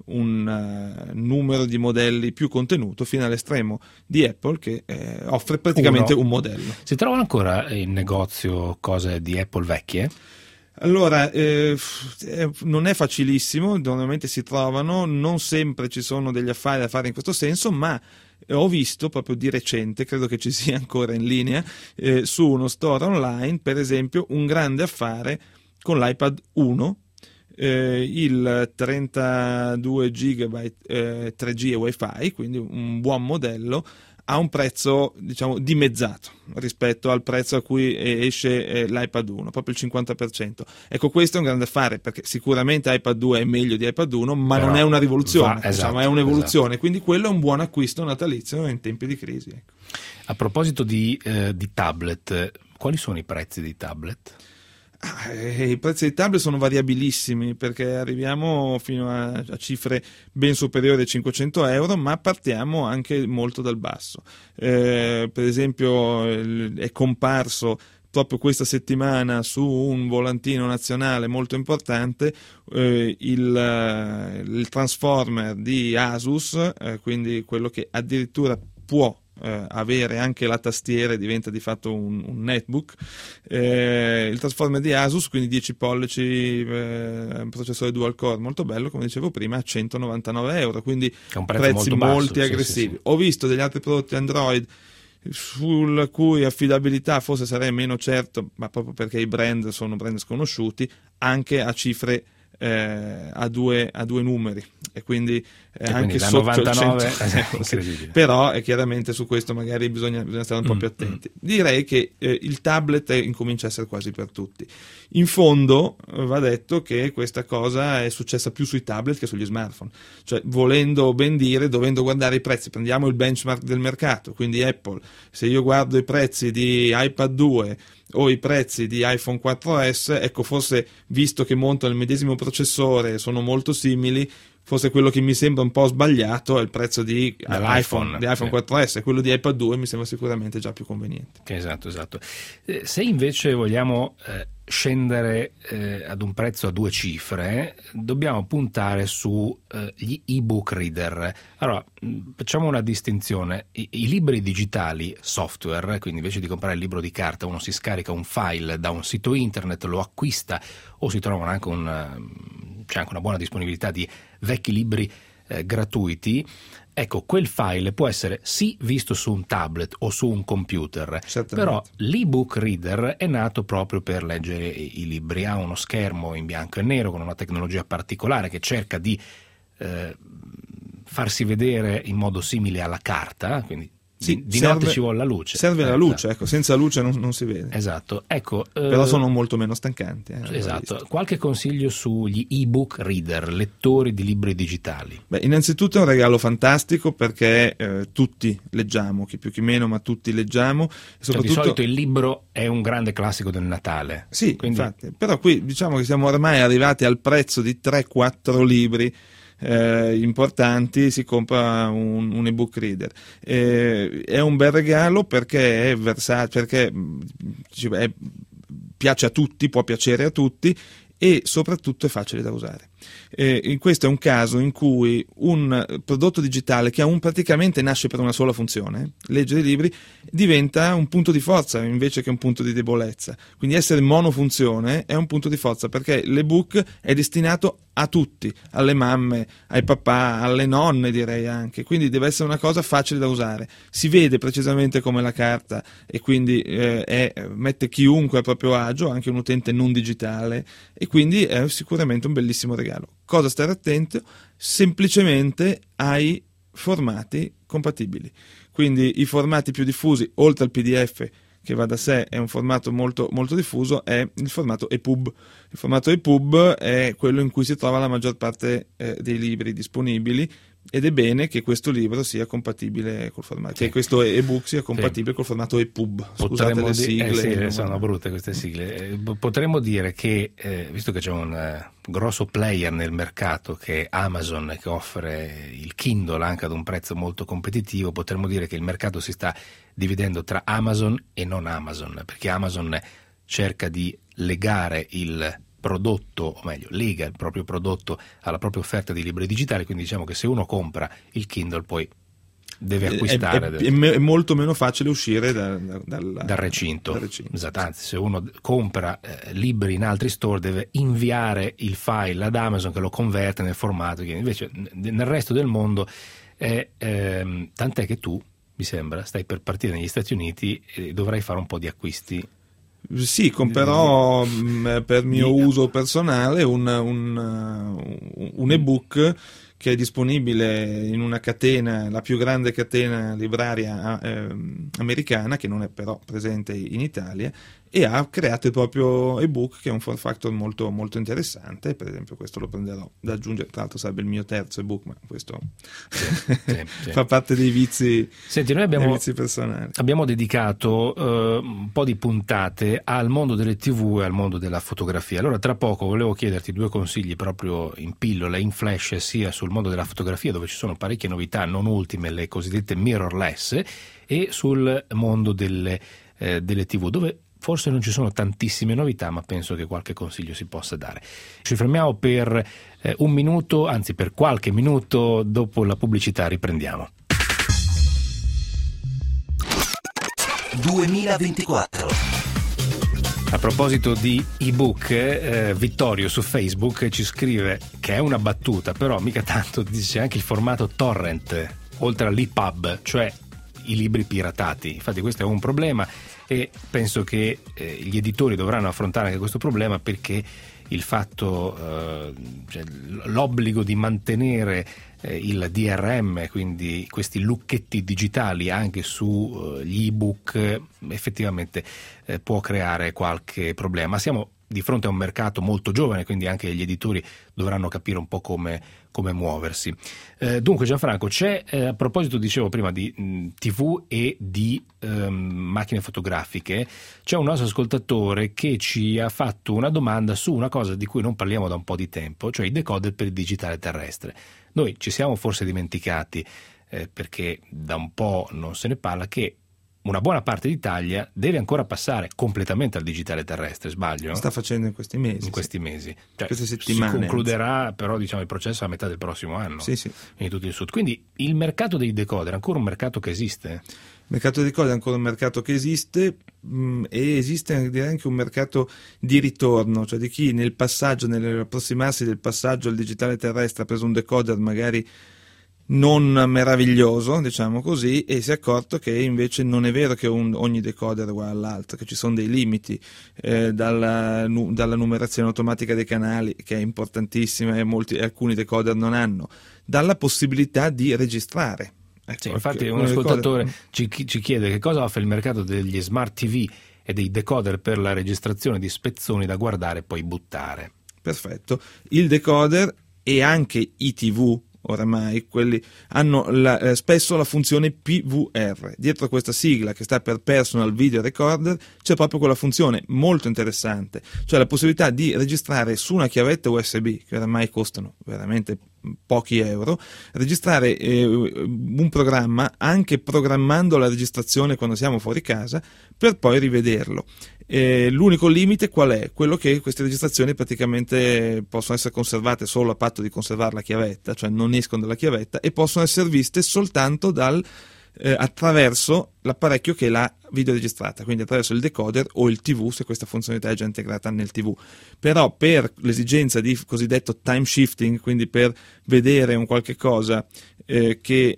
un uh, numero di modelli più contenuto, fino all'estremo di Apple che eh, offre praticamente Uno. un modello. Si trovano ancora in negozio cose di Apple vecchie? Allora, eh, non è facilissimo, normalmente si trovano, non sempre ci sono degli affari da fare in questo senso, ma ho visto proprio di recente, credo che ci sia ancora in linea, eh, su uno store online, per esempio, un grande affare con l'iPad uno, eh, il trentadue giga eh, tre G e Wi-Fi, quindi un buon modello, a un prezzo, diciamo, dimezzato rispetto al prezzo a cui esce eh, l'iPad uno, proprio il cinquanta per cento. Ecco, questo è un grande affare, perché sicuramente iPad due è meglio di iPad uno, ma Però non è una rivoluzione, va, diciamo, esatto, è un'evoluzione, esatto. Quindi quello è un buon acquisto natalizio in tempi di crisi. Ecco. A proposito di, eh, di tablet, quali sono i prezzi dei tablet? Ah, eh, I prezzi dei tablet sono variabilissimi, perché arriviamo fino a, a cifre ben superiori ai cinquecento euro, ma partiamo anche molto dal basso. Eh, per esempio è comparso proprio questa settimana su un volantino nazionale molto importante eh, il, il Transformer di Asus, eh, quindi quello che addirittura può Eh, avere anche la tastiera e diventa di fatto un, un netbook, eh, il Transformer di Asus, quindi dieci pollici, eh, un processore dual core molto bello, come dicevo prima, a centonovantanove euro, quindi prezzi molto molti basso, aggressivi. sì, sì, sì. Ho visto degli altri prodotti Android sulla cui affidabilità forse sarei meno certo, ma proprio perché i brand sono brand sconosciuti, anche a cifre Eh, a, due, a due numeri, e quindi, eh, e anche quindi da sotto novantanove il cento, sì. sì. Però è chiaramente su questo magari bisogna, bisogna stare un po' mm, più attenti. Mm. Direi che eh, il tablet è, incomincia a essere quasi per tutti. In fondo eh, va detto che questa cosa è successa più sui tablet che sugli smartphone, cioè volendo ben dire, dovendo guardare i prezzi, prendiamo il benchmark del mercato, quindi Apple, se io guardo i prezzi di iPad due o i prezzi di iPhone quattro S, ecco, forse visto che montano il medesimo processore, sono molto simili, forse quello che mi sembra un po' sbagliato è il prezzo di iPhone, di iPhone sì. quattro S, quello di iPad due mi sembra sicuramente già più conveniente. Esatto, esatto. Eh, se invece vogliamo eh, scendere eh, ad un prezzo a due cifre, dobbiamo puntare su eh, gli ebook reader. Allora, mh, facciamo una distinzione. I, I libri digitali software, quindi invece di comprare il libro di carta, uno si scarica un file da un sito internet, lo acquista, o si trovano anche un, c'è anche una buona disponibilità di vecchi libri eh, gratuiti. Ecco, quel file può essere sì visto su un tablet o su un computer, però l'ebook reader è nato proprio per leggere i libri. Ha uno schermo in bianco e nero con una tecnologia particolare che cerca di eh, farsi vedere in modo simile alla carta, quindi sì, di, di serve, notte ci vuole la luce. Serve eh, la luce, esatto. Ecco, senza luce non, non si vede. Esatto, ecco. Però eh, sono molto meno stancanti. Eh, esatto. Qualche consiglio sugli ebook reader, lettori di libri digitali? Beh, innanzitutto è un regalo fantastico, perché eh, tutti leggiamo, chi più chi meno, ma tutti leggiamo. E soprattutto... Cioè, di solito il libro è un grande classico del Natale. Sì, quindi... infatti. Però qui diciamo che siamo ormai arrivati al prezzo di tre quattro libri Eh, importanti, si compra un, un ebook reader. Eh, è un bel regalo perché è versatile, perché è, piace a tutti, può piacere a tutti, e soprattutto è facile da usare. Eh, in questo è un caso in cui un prodotto digitale che ha un, praticamente nasce per una sola funzione, leggere i libri, diventa un punto di forza invece che un punto di debolezza. Quindi essere monofunzione è un punto di forza, perché l'ebook è destinato a tutti, alle mamme, ai papà, alle nonne, direi anche, quindi deve essere una cosa facile da usare, si vede precisamente come la carta, e quindi eh, è, mette chiunque a proprio agio, anche un utente non digitale, e quindi è sicuramente un bellissimo regalo. Cosa stare attento? Semplicemente ai formati compatibili, quindi i formati più diffusi, oltre al P D F, che va da sé, è un formato molto, molto diffuso, è il formato EPUB. Il formato EPUB è quello in cui si trova la maggior parte eh, dei libri disponibili, ed è bene che questo libro sia compatibile col formato, sì. che questo ebook sia compatibile sì. col formato EPUB. Scusate le sigle. Eh sì, sono brutte queste sigle. Potremmo dire che, eh, visto che c'è un uh, grosso player nel mercato che è Amazon, che offre il Kindle anche ad un prezzo molto competitivo, potremmo dire che il mercato si sta dividendo tra Amazon e non Amazon, perché Amazon cerca di legare il prodotto, o meglio, lega il proprio prodotto alla propria offerta di libri digitali, quindi diciamo che se uno compra il Kindle poi deve acquistare. È, è, è, è molto meno facile uscire da, da, dal, dal recinto. Dal recinto. Esatto, anzi, se uno compra eh, libri in altri store deve inviare il file ad Amazon che lo converte nel formato, che invece nel resto del mondo è, ehm, tant'è che tu, mi sembra, stai per partire negli Stati Uniti e dovrai fare un po' di acquisti. Sì, comprerò mh, per mio di... uso personale un, un, un ebook che è disponibile in una catena, la più grande catena libraria eh, americana, che non è però presente in Italia, e ha creato il proprio ebook che è un form factor molto, molto interessante. Per esempio questo lo prenderò da aggiungere, tra l'altro sarebbe il mio terzo ebook, ma questo sì, sì, sì. fa parte dei vizi, Senti, noi abbiamo, dei vizi personali. Abbiamo dedicato uh, un po' di puntate al mondo delle tivù e al mondo della fotografia. Allora tra poco volevo chiederti due consigli proprio in pillola, in flash, sia sul mondo della fotografia, dove ci sono parecchie novità, non ultime le cosiddette mirrorless, e sul mondo delle, eh, delle tivù, dove forse non ci sono tantissime novità, ma penso che qualche consiglio si possa dare. Ci fermiamo per eh, un minuto, anzi per qualche minuto, dopo la pubblicità riprendiamo. duemilaventiquattro. A proposito di ebook, eh, Vittorio su Facebook ci scrive che è una battuta, però mica tanto, dice anche il formato torrent, oltre all'E P U B, cioè i libri piratati. Infatti questo è un problema e penso che eh, gli editori dovranno affrontare anche questo problema, perché il fatto, eh, cioè, l'obbligo di mantenere eh, il D R M, quindi questi lucchetti digitali anche sugli uh, ebook, eh, effettivamente eh, può creare qualche problema. Siamo di fronte a un mercato molto giovane, quindi anche gli editori dovranno capire un po' come, come muoversi. Eh, dunque Gianfranco, c'è, eh, a proposito dicevo prima di mh, tivù e di ehm, macchine fotografiche, c'è un nostro ascoltatore che ci ha fatto una domanda su una cosa di cui non parliamo da un po' di tempo, cioè i decoder per il digitale terrestre. Noi ci siamo forse dimenticati, eh, perché da un po' non se ne parla, che una buona parte d'Italia deve ancora passare completamente al digitale terrestre, sbaglio? Lo sta facendo in questi mesi. In questi mesi. Cioè, queste settimane. Si concluderà però diciamo il processo a metà del prossimo anno. Sì, sì. In tutto il sud. Quindi il mercato dei decoder è ancora un mercato che esiste? Il mercato dei decoder è ancora un mercato che esiste mh, e esiste direi anche un mercato di ritorno, cioè di chi nel passaggio, nell'approssimarsi del passaggio al digitale terrestre ha preso un decoder magari non meraviglioso, diciamo così, e si è accorto che invece non è vero che un, ogni decoder è uguale all'altro, che ci sono dei limiti, eh, dalla, nu, dalla numerazione automatica dei canali, che è importantissima e molti, alcuni decoder non hanno, dalla possibilità di registrare. Ecco, sì, infatti un ascoltatore ci, ci chiede che cosa offre il mercato degli smart T V e dei decoder per la registrazione di spezzoni da guardare e poi buttare. Perfetto, il decoder e anche i tivù oramai quelli hanno la, eh, spesso la funzione P V R. Dietro questa sigla, che sta per Personal Video Recorder, c'è proprio quella funzione molto interessante, cioè la possibilità di registrare su una chiavetta U S B, che oramai costano veramente pochi euro, registrare eh, un programma, anche programmando la registrazione quando siamo fuori casa, per poi rivederlo. Eh, l'unico limite qual è? Quello che queste registrazioni praticamente possono essere conservate solo a patto di conservare la chiavetta, cioè non escono dalla chiavetta, e possono essere viste soltanto dal, eh, attraverso l'apparecchio che l'ha videoregistrata, quindi attraverso il decoder o il tivù, se questa funzionalità è già integrata nel tivù. Però per l'esigenza di cosiddetto time shifting, quindi per vedere un qualche cosa eh, che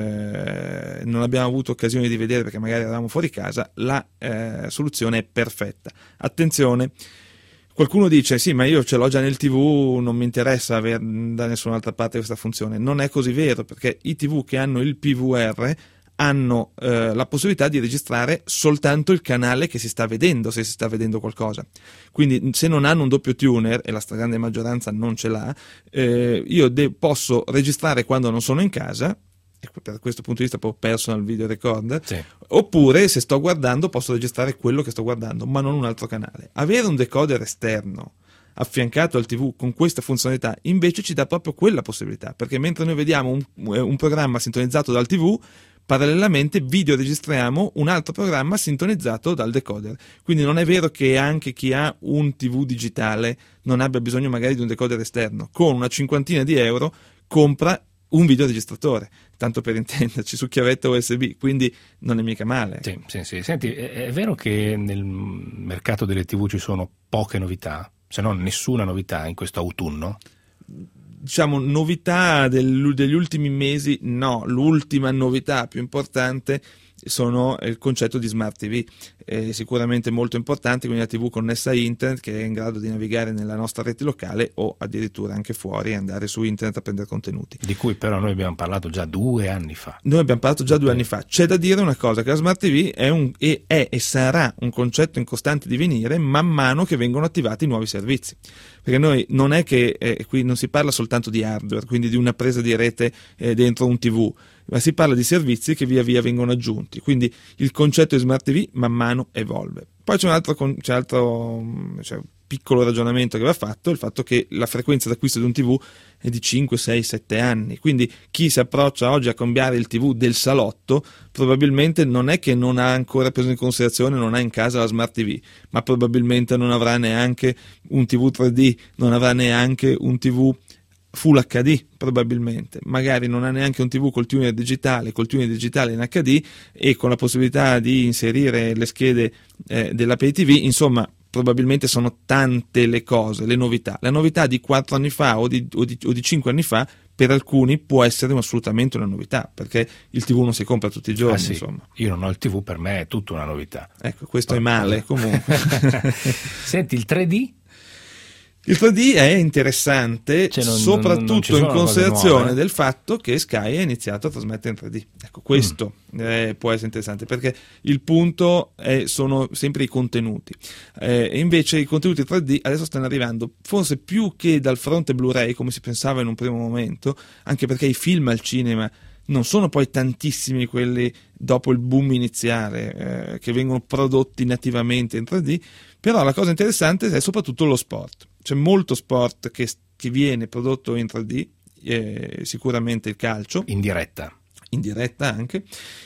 eh, non abbiamo avuto occasione di vedere perché magari eravamo fuori casa, la eh, soluzione è perfetta. Attenzione, qualcuno dice sì, ma io ce l'ho già nel tivù, non mi interessa aver da nessun'altra parte questa funzione. Non è così vero, perché i tivù che hanno il P V R hanno eh, la possibilità di registrare soltanto il canale che si sta vedendo, se si sta vedendo qualcosa. Quindi se non hanno un doppio tuner, e la stragrande maggioranza non ce l'ha, eh, io de- posso registrare quando non sono in casa, e per questo punto di vista proprio personal video recorder, sì. Oppure se sto guardando posso registrare quello che sto guardando, ma non un altro canale. Avere un decoder esterno affiancato al tivù con questa funzionalità invece ci dà proprio quella possibilità, perché mentre noi vediamo un, un programma sintonizzato dal tivù, parallelamente videoregistriamo un altro programma sintonizzato dal decoder. Quindi non è vero che anche chi ha un tivù digitale non abbia bisogno magari di un decoder esterno. Con una cinquantina di euro compra un videoregistratore, tanto per intenderci, su chiavetta U S B, quindi non è mica male. Sì, sì, sì. Senti, è, è vero che nel mercato delle tivù ci sono poche novità, se non nessuna novità in questo autunno? Diciamo novità del, degli ultimi mesi, no, l'ultima novità più importante sono il concetto di Smart T V, è sicuramente molto importante, quindi la tivù connessa a internet che è in grado di navigare nella nostra rete locale o addirittura anche fuori e andare su internet a prendere contenuti. Di cui però noi abbiamo parlato già due anni fa. Noi abbiamo parlato già due anni fa. C'è da dire una cosa, che la Smart T V è, un, è, è e sarà un concetto in costante divenire man mano che vengono attivati nuovi servizi. Perché noi non è che eh, qui non si parla soltanto di hardware, quindi di una presa di rete eh, dentro un tivù, ma si parla di servizi che via via vengono aggiunti, quindi il concetto di Smart T V man mano evolve. Poi c'è un altro, c'è un altro cioè, piccolo ragionamento che va fatto, il fatto che la frequenza d'acquisto di un tivù è di cinque, sei, sette anni, quindi chi si approccia oggi a cambiare il tivù del salotto probabilmente non è che non ha ancora preso in considerazione, non ha in casa la Smart T V, ma probabilmente non avrà neanche un tivù tre D, non avrà neanche un tivù Full acca di, probabilmente, magari non ha neanche un tivù col tuner digitale, col tuner digitale in acca di e con la possibilità di inserire le schede eh, della Pay T V, insomma probabilmente sono tante le cose, le novità. La novità di quattro anni fa o di, o di, o di cinque anni fa per alcuni può essere assolutamente una novità, perché il tivù non si compra tutti i giorni. Ah, sì. Insomma. Io non ho il tivù, per me è tutta una novità. Ecco, questo è male comunque. Senti, il tre D? Il tre D è interessante, cioè non, soprattutto non, non in considerazione del fatto che Sky ha iniziato a trasmettere in tre D. Ecco, questo mm. eh, può essere interessante, perché il punto è, sono sempre i contenuti. Eh, e invece i contenuti tre D adesso stanno arrivando, forse più che dal fronte Blu-ray, come si pensava in un primo momento, anche perché i film al cinema non sono poi tantissimi quelli dopo il boom iniziale eh, che vengono prodotti nativamente in tre D, però la cosa interessante è soprattutto lo sport. C'è molto sport che, che viene prodotto in tre D, eh, sicuramente il calcio. In diretta. In diretta anche.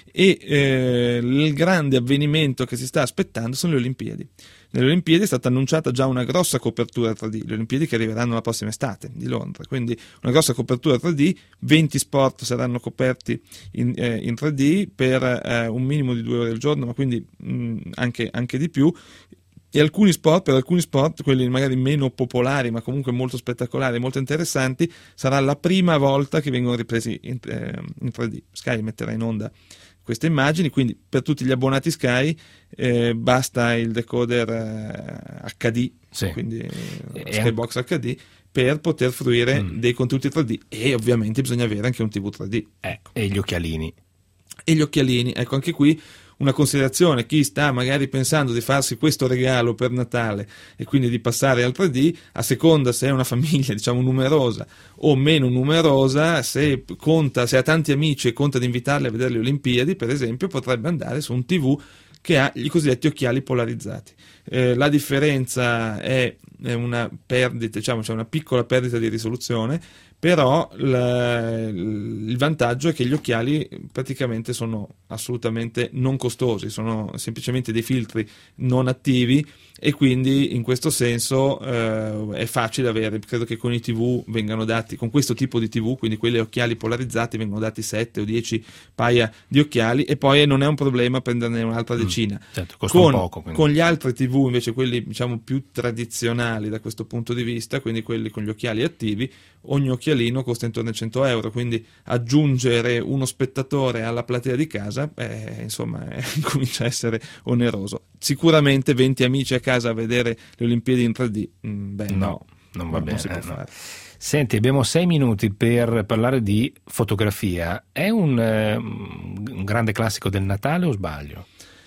E eh, il grande avvenimento che si sta aspettando sono le Olimpiadi. Nelle Olimpiadi è stata annunciata già una grossa copertura tre D, le Olimpiadi che arriveranno la prossima estate di Londra, quindi una grossa copertura tre D, venti sport saranno coperti in, eh, in tre D per eh, un minimo di due ore al giorno, ma quindi mh, anche, anche di più. E alcuni sport, per alcuni sport, quelli magari meno popolari ma comunque molto spettacolari, molto interessanti, sarà la prima volta che vengono ripresi in, eh, in tre D. Sky metterà in onda queste immagini, quindi per tutti gli abbonati Sky eh, basta il decoder eh, acca di, sì. Quindi eh, Skybox acca di, per poter fruire mm. dei contenuti tre D, e ovviamente bisogna avere anche un tivù tre D. Ecco. E gli occhialini. E gli occhialini, ecco, anche qui una considerazione: chi sta magari pensando di farsi questo regalo per Natale e quindi di passare al tre D, a seconda se è una famiglia diciamo numerosa o meno numerosa, se conta, se ha tanti amici e conta di invitarli a vedere le Olimpiadi per esempio, potrebbe andare su un tivù che ha i cosiddetti occhiali polarizzati. Eh, la differenza è, è una perdita, diciamo c'è una piccola perdita di risoluzione, però la, il vantaggio è che gli occhiali praticamente sono assolutamente non costosi, sono semplicemente dei filtri non attivi, e quindi in questo senso eh, è facile avere. Credo che con i tivù vengano dati, con questo tipo di tivù, quindi quelli occhiali polarizzati, vengono dati sette o dieci paia di occhiali, e poi non è un problema prenderne un'altra decina. Mm, certo, costa con, un poco, con gli altri tivù invece, quelli diciamo più tradizionali da questo punto di vista, quindi quelli con gli occhiali attivi, ogni occhialino costa intorno ai cento euro, quindi aggiungere uno spettatore alla platea di casa eh, insomma eh, comincia a essere oneroso. Sicuramente venti amici a casa a vedere le Olimpiadi in tre D, mm, beh, no, no, non va non bene, si può eh, no. fare. Senti, abbiamo sei minuti per parlare di fotografia. È un, eh, un grande classico del Natale o sbaglio?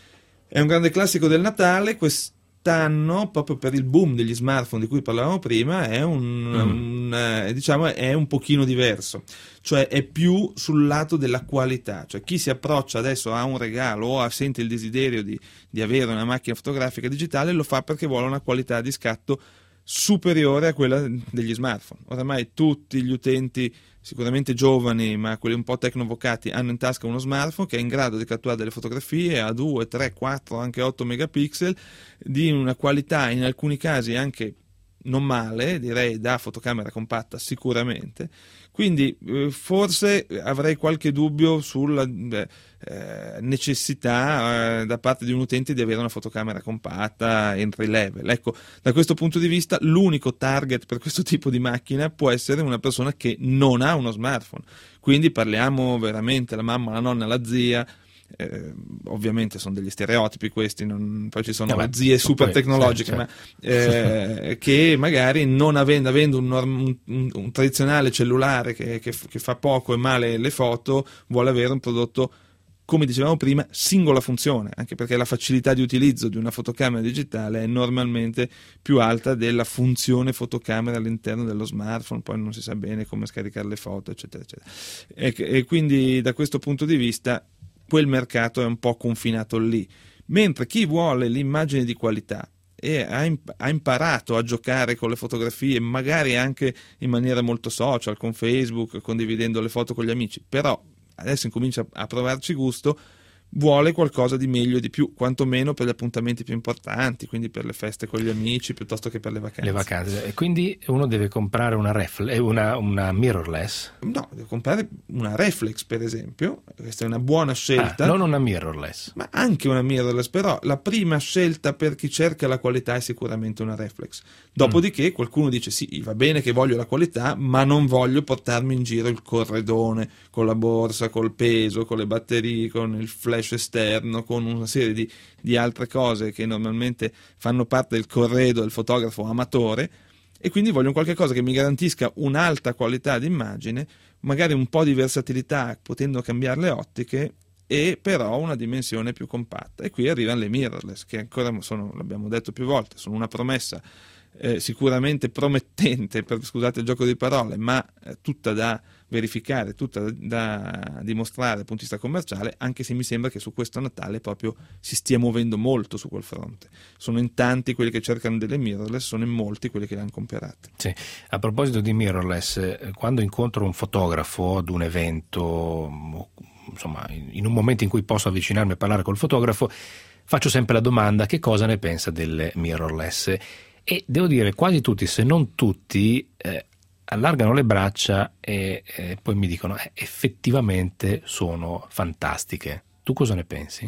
È un grande classico del Natale. Quest'anno, proprio per il boom degli smartphone di cui parlavamo prima, è un, mm. un eh, diciamo è un pochino diverso, cioè è più sul lato della qualità. Cioè chi si approccia adesso a un regalo o a, sente il desiderio di, di avere una macchina fotografica digitale, lo fa perché vuole una qualità di scatto superiore a quella degli smartphone. Oramai tutti gli utenti, sicuramente giovani, ma quelli un po' tecnovocati, hanno in tasca uno smartphone che è in grado di catturare delle fotografie a due, tre, quattro, anche otto megapixel di una qualità in alcuni casi anche non male, direi da fotocamera compatta sicuramente. Quindi eh, forse avrei qualche dubbio sulla eh, necessità eh, da parte di un utente di avere una fotocamera compatta entry level. Ecco, da questo punto di vista l'unico target per questo tipo di macchina può essere una persona che non ha uno smartphone. Quindi parliamo veramente la mamma, la nonna, la zia. Eh, ovviamente sono degli stereotipi questi, non, poi ci sono no, zie super poi, tecnologiche, certo, certo. ma eh, che magari non avendo, avendo un, un, un, un tradizionale cellulare che, che, che fa poco e male le foto, vuole avere un prodotto, come dicevamo prima, singola funzione, anche perché la facilità di utilizzo di una fotocamera digitale è normalmente più alta della funzione fotocamera all'interno dello smartphone, poi non si sa bene come scaricare le foto, eccetera, eccetera. E, e quindi da questo punto di vista quel mercato è un po' confinato lì, mentre chi vuole l'immagine di qualità e ha, imp- ha imparato a giocare con le fotografie, magari anche in maniera molto social, con Facebook, condividendo le foto con gli amici, però adesso incomincia a provarci gusto, vuole qualcosa di meglio e di più, quantomeno per gli appuntamenti più importanti, quindi per le feste con gli amici piuttosto che per le vacanze. Le vacanze. E quindi uno deve comprare una, refle- una, una mirrorless? No, deve comprare una reflex, per esempio. Questa è una buona scelta. Ah, non una mirrorless. Ma anche una mirrorless, però la prima scelta per chi cerca la qualità è sicuramente una reflex. Dopodiché mm. qualcuno dice sì, va bene che voglio la qualità, ma non voglio portarmi in giro il corredone con la borsa, col peso, con le batterie, con il flash esterno, con una serie di, di altre cose che normalmente fanno parte del corredo del fotografo amatore, e quindi voglio qualche cosa che mi garantisca un'alta qualità di immagine, magari un po' di versatilità potendo cambiare le ottiche, e però una dimensione più compatta. E qui arrivano le mirrorless, che ancora sono, l'abbiamo detto più volte, sono una promessa eh, sicuramente promettente, per, scusate il gioco di parole, ma eh, tutta da verificare, tutta da dimostrare dal punto di vista commerciale, anche se mi sembra che su questo Natale proprio si stia muovendo molto su quel fronte. Sono in tanti quelli che cercano delle mirrorless, sono in molti quelli che le hanno comprate. Sì. A proposito di mirrorless, quando incontro un fotografo ad un evento, insomma in un momento in cui posso avvicinarmi a parlare col fotografo, faccio sempre la domanda: che cosa ne pensa delle mirrorless? E devo dire quasi tutti, se non tutti, eh, allargano le braccia e, e poi mi dicono eh, effettivamente sono fantastiche. Tu cosa ne pensi?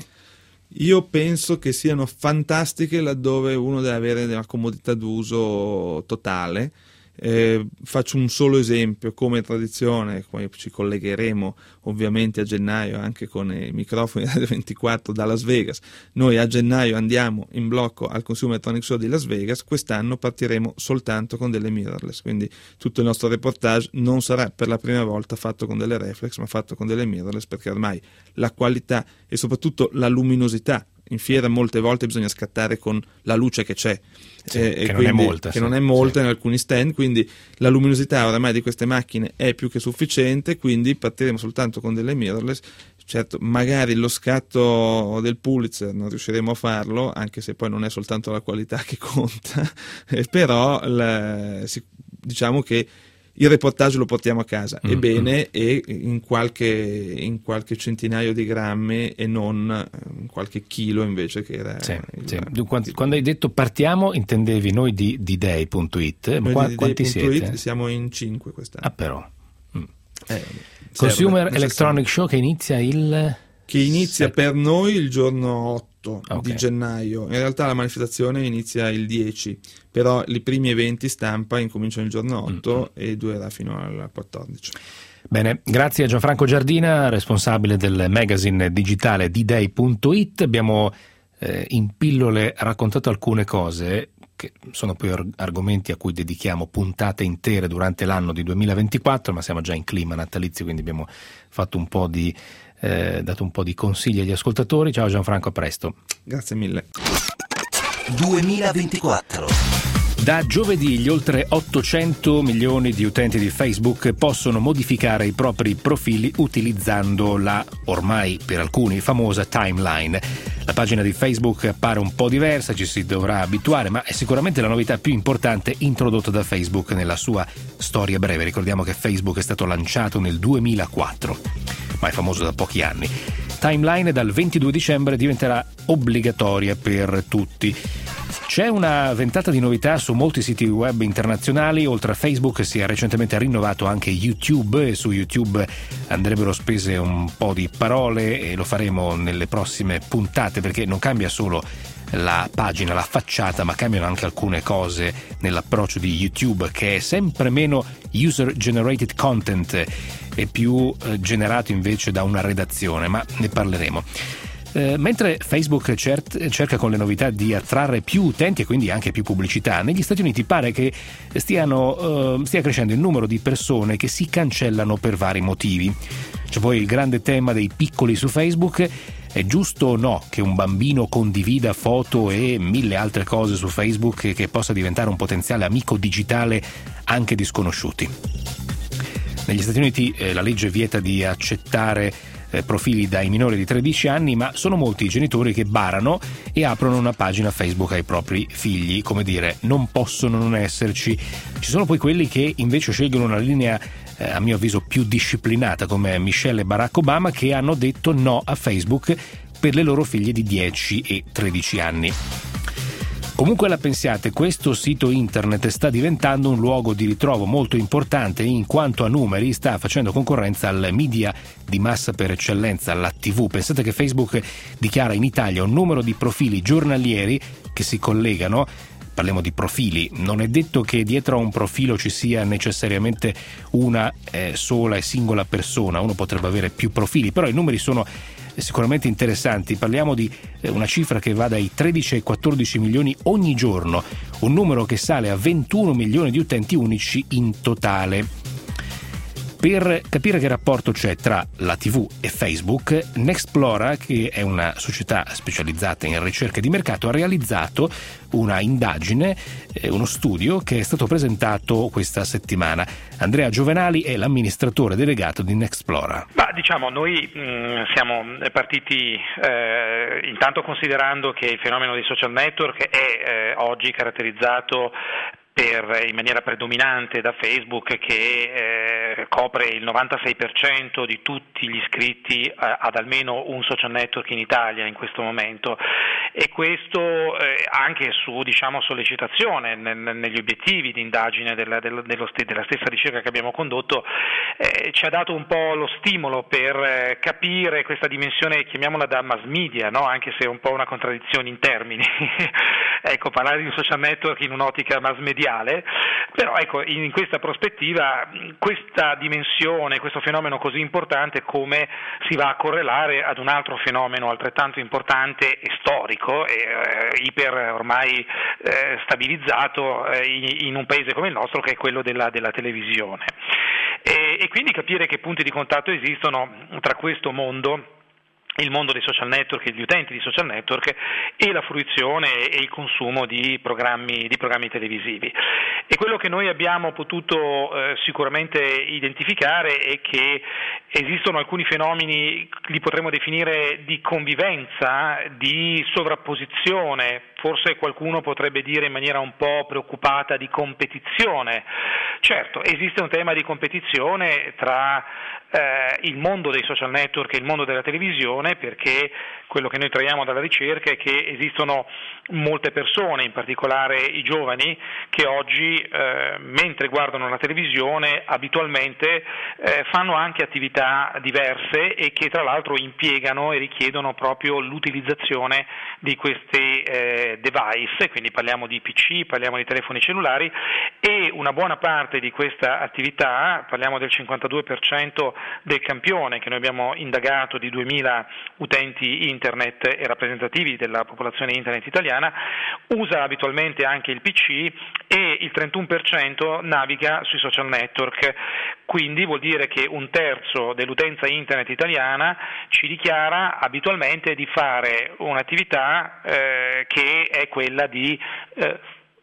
Io penso che siano fantastiche laddove uno deve avere una comodità d'uso totale. Eh, faccio un solo esempio, come tradizione, poi ci collegheremo ovviamente a gennaio anche con i microfoni Radio ventiquattro da Las Vegas. Noi a gennaio andiamo in blocco al Consumer Electronics Show di Las Vegas, quest'anno partiremo soltanto con delle mirrorless, quindi tutto il nostro reportage non sarà per la prima volta fatto con delle reflex, ma fatto con delle mirrorless, perché ormai la qualità e soprattutto la luminosità, in fiera molte volte bisogna scattare con la luce che c'è, sì, eh, che, e non quindi, è molta, che sì, non è molta sì. in alcuni stand, quindi la luminosità oramai di queste macchine è più che sufficiente, quindi partiremo soltanto con delle mirrorless. Certo, magari lo scatto del Pulitzer non riusciremo a farlo, anche se poi non è soltanto la qualità che conta, eh, però la, diciamo che il reportage lo portiamo a casa, mm, ebbene, mm. e in qualche, in qualche centinaio di grammi e non in qualche chilo invece che era. Sì, sì. Quando, quando hai detto partiamo intendevi noi di D Day punto it, noi Qua, di quanti siete? Siamo in cinque quest'anno. Ah però. Mm. Eh, Consumer Electronic Show che inizia il... Che inizia set... per noi il giorno otto okay. di gennaio. In realtà la manifestazione inizia il dieci, però i primi eventi stampa incominciano il giorno otto mm-hmm. e durerà fino al quattordici. Bene, grazie a Gianfranco Giardina, responsabile del magazine digitale D Day punto it. Abbiamo eh, in pillole raccontato alcune cose che sono poi argomenti a cui dedichiamo puntate intere durante l'anno di duemilaventiquattro, ma siamo già in clima natalizio, quindi abbiamo fatto un po' di eh, dato un po' di consigli agli ascoltatori. Ciao Gianfranco, a presto. Grazie mille. duemilaventiquattro Da giovedì gli oltre ottocento milioni di utenti di Facebook possono modificare i propri profili utilizzando la, ormai per alcuni, famosa timeline. La pagina di Facebook appare un po' diversa, ci si dovrà abituare, ma è sicuramente la novità più importante introdotta da Facebook nella sua storia breve. Ricordiamo che Facebook è stato lanciato nel duemilaquattro, ma è famoso da pochi anni. Timeline dal ventidue dicembre diventerà obbligatoria per tutti. C'è una ventata di novità su molti siti web internazionali. Oltre a Facebook si è recentemente rinnovato anche YouTube, e su YouTube andrebbero spese un po' di parole e lo faremo nelle prossime puntate, perché non cambia solo la pagina, la facciata, ma cambiano anche alcune cose nell'approccio di YouTube, che è sempre meno user generated content e più eh, generato invece da una redazione, ma ne parleremo. Eh, mentre Facebook cer- cerca con le novità di attrarre più utenti e quindi anche più pubblicità, negli Stati Uniti pare che stiano, eh, stia crescendo il numero di persone che si cancellano per vari motivi. C'è poi il grande tema dei piccoli su Facebook. È giusto o no che un bambino condivida foto e mille altre cose su Facebook e che possa diventare un potenziale amico digitale anche di sconosciuti? Negli Stati Uniti eh, la legge vieta di accettare profili dai minori di tredici anni, ma sono molti i genitori che barano e aprono una pagina Facebook ai propri figli, come dire, non possono non esserci. Ci sono poi quelli che invece scelgono una linea eh, a mio avviso più disciplinata, come Michelle e Barack Obama, che hanno detto no a Facebook per le loro figlie di dieci e tredici anni. Comunque la pensiate, questo sito internet sta diventando un luogo di ritrovo molto importante, in quanto a numeri sta facendo concorrenza al media di massa per eccellenza, alla tivù. Pensate che Facebook dichiara in Italia un numero di profili giornalieri che si collegano. Parliamo di profili, non è detto che dietro a un profilo ci sia necessariamente una eh, sola e singola persona, uno potrebbe avere più profili, però i numeri sono sicuramente interessanti. Parliamo di una cifra che va dai tredici ai quattordici milioni ogni giorno, un numero che sale a ventuno milioni di utenti unici in totale. Per capire che rapporto c'è tra la tivù e Facebook, Nexplora, che è una società specializzata in ricerche di mercato, ha realizzato una indagine, eh, uno studio che è stato presentato questa settimana. Andrea Giovenali è l'amministratore delegato di Nexplora. Ma diciamo, noi mh, siamo partiti eh, intanto considerando che il fenomeno dei social network è eh, oggi caratterizzato per, in maniera predominante da Facebook, che eh, copre il novantasei per cento di tutti gli iscritti eh, ad almeno un social network in Italia in questo momento, e questo eh, anche su, diciamo, sollecitazione nel, negli obiettivi di indagine della, della, dello, della stessa ricerca che abbiamo condotto, eh, ci ha dato un po' lo stimolo per eh, capire questa dimensione, chiamiamola da mass media, no? Anche se è un po' una contraddizione in termini. Ecco, parlare di un social network in un'ottica mass mediale, però ecco, in questa prospettiva questa dimensione, questo fenomeno così importante, come si va a correlare ad un altro fenomeno altrettanto importante e storico e eh, iper ormai eh, stabilizzato eh, in, in un paese come il nostro, che è quello della, della televisione. E, e quindi capire che punti di contatto esistono tra questo mondo, il mondo dei social network e gli utenti di social network, e la fruizione e il consumo di programmi, di programmi televisivi. E quello che noi abbiamo potuto eh, sicuramente identificare è che esistono alcuni fenomeni, li potremmo definire di convivenza, di sovrapposizione, forse qualcuno potrebbe dire in maniera un po' preoccupata di competizione. Certo, esiste un tema di competizione tra eh, il mondo dei social network e il mondo della televisione, perché quello che noi traiamo dalla ricerca è che esistono molte persone, in particolare i giovani, che oggi eh, mentre guardano la televisione abitualmente eh, fanno anche attività diverse e che tra l'altro impiegano e richiedono proprio l'utilizzazione di questi eh, device, quindi parliamo di P C, parliamo di telefoni cellulari, e una buona parte di questa attività, parliamo del cinquantadue per cento del campione che noi abbiamo indagato di duemila utenti internet e rappresentativi della popolazione internet italiana, usa abitualmente anche il P C, e il trentuno per cento naviga sui social network. Quindi vuol dire che un terzo dell'utenza internet italiana ci dichiara abitualmente di fare un'attività eh, che è quella di eh,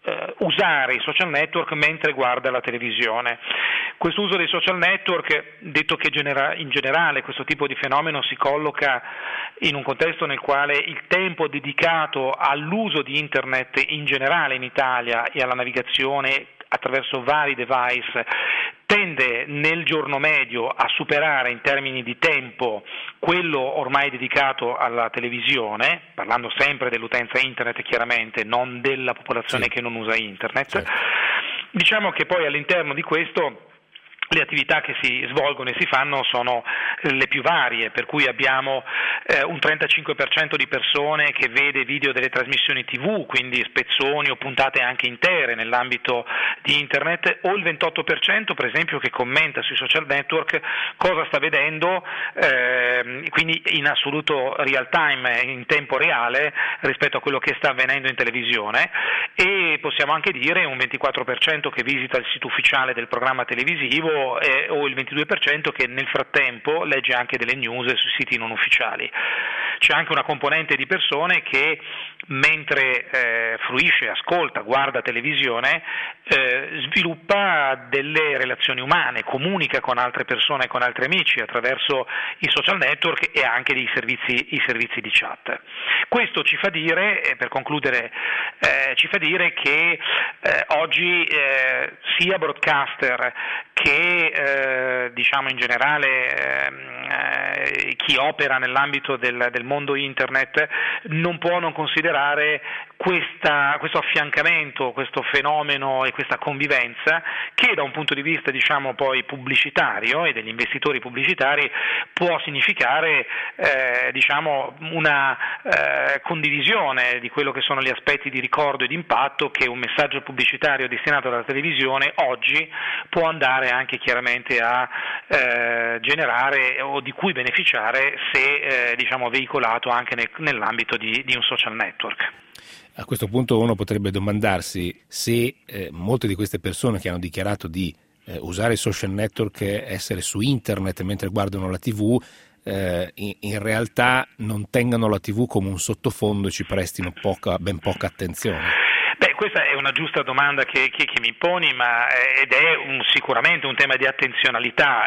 eh, usare i social network mentre guarda la televisione. Questo uso dei social network, detto che genera- in generale questo tipo di fenomeno si colloca in un contesto nel quale il tempo dedicato all'uso di internet in generale in Italia e alla navigazione attraverso vari device tende nel giorno medio a superare in termini di tempo quello ormai dedicato alla televisione, parlando sempre dell'utenza internet chiaramente, non della popolazione sì. che non usa internet. Certo. Diciamo che poi all'interno di questo le attività che si svolgono e si fanno sono le più varie, per cui abbiamo eh, un trentacinque per cento di persone che vede video delle trasmissioni tivù, quindi spezzoni o puntate anche intere nell'ambito di internet, o il ventotto per cento per esempio che commenta sui social network cosa sta vedendo, eh, quindi in assoluto real time, in tempo reale rispetto a quello che sta avvenendo in televisione, e possiamo anche dire un ventiquattro per cento che visita il sito ufficiale del programma televisivo Eh, o il ventidue per cento che nel frattempo legge anche delle news sui siti non ufficiali. C'è anche una componente di persone che mentre eh, fruisce, ascolta, guarda televisione, eh, sviluppa delle relazioni umane, comunica con altre persone, con altri amici attraverso i social network e anche i servizi, i servizi di chat. Questo ci fa dire, eh, per concludere, eh, ci fa dire che eh, oggi eh, sia broadcaster che eh, diciamo in generale eh, chi opera nell'ambito del, del mondo internet non può non considerare questa, questo affiancamento, questo fenomeno e questa convivenza che da un punto di vista diciamo poi pubblicitario e degli investitori pubblicitari può significare eh, diciamo una eh, condivisione di quello che sono gli aspetti di ricordo e di impatto che un messaggio pubblicitario destinato dalla televisione oggi può andare anche chiaramente a eh, generare o di cui beneficiare se eh, diciamo veicolato anche nel, nell'ambito di, di un social network. A questo punto uno potrebbe domandarsi se eh, molte di queste persone che hanno dichiarato di eh, usare i social network, essere su internet mentre guardano la tivù, eh, in, in realtà non tengano la tivù come un sottofondo e ci prestino poca, ben poca attenzione. Beh, questa è una giusta domanda che, che, che mi poni, ma ed è un, sicuramente un tema di attenzionalità,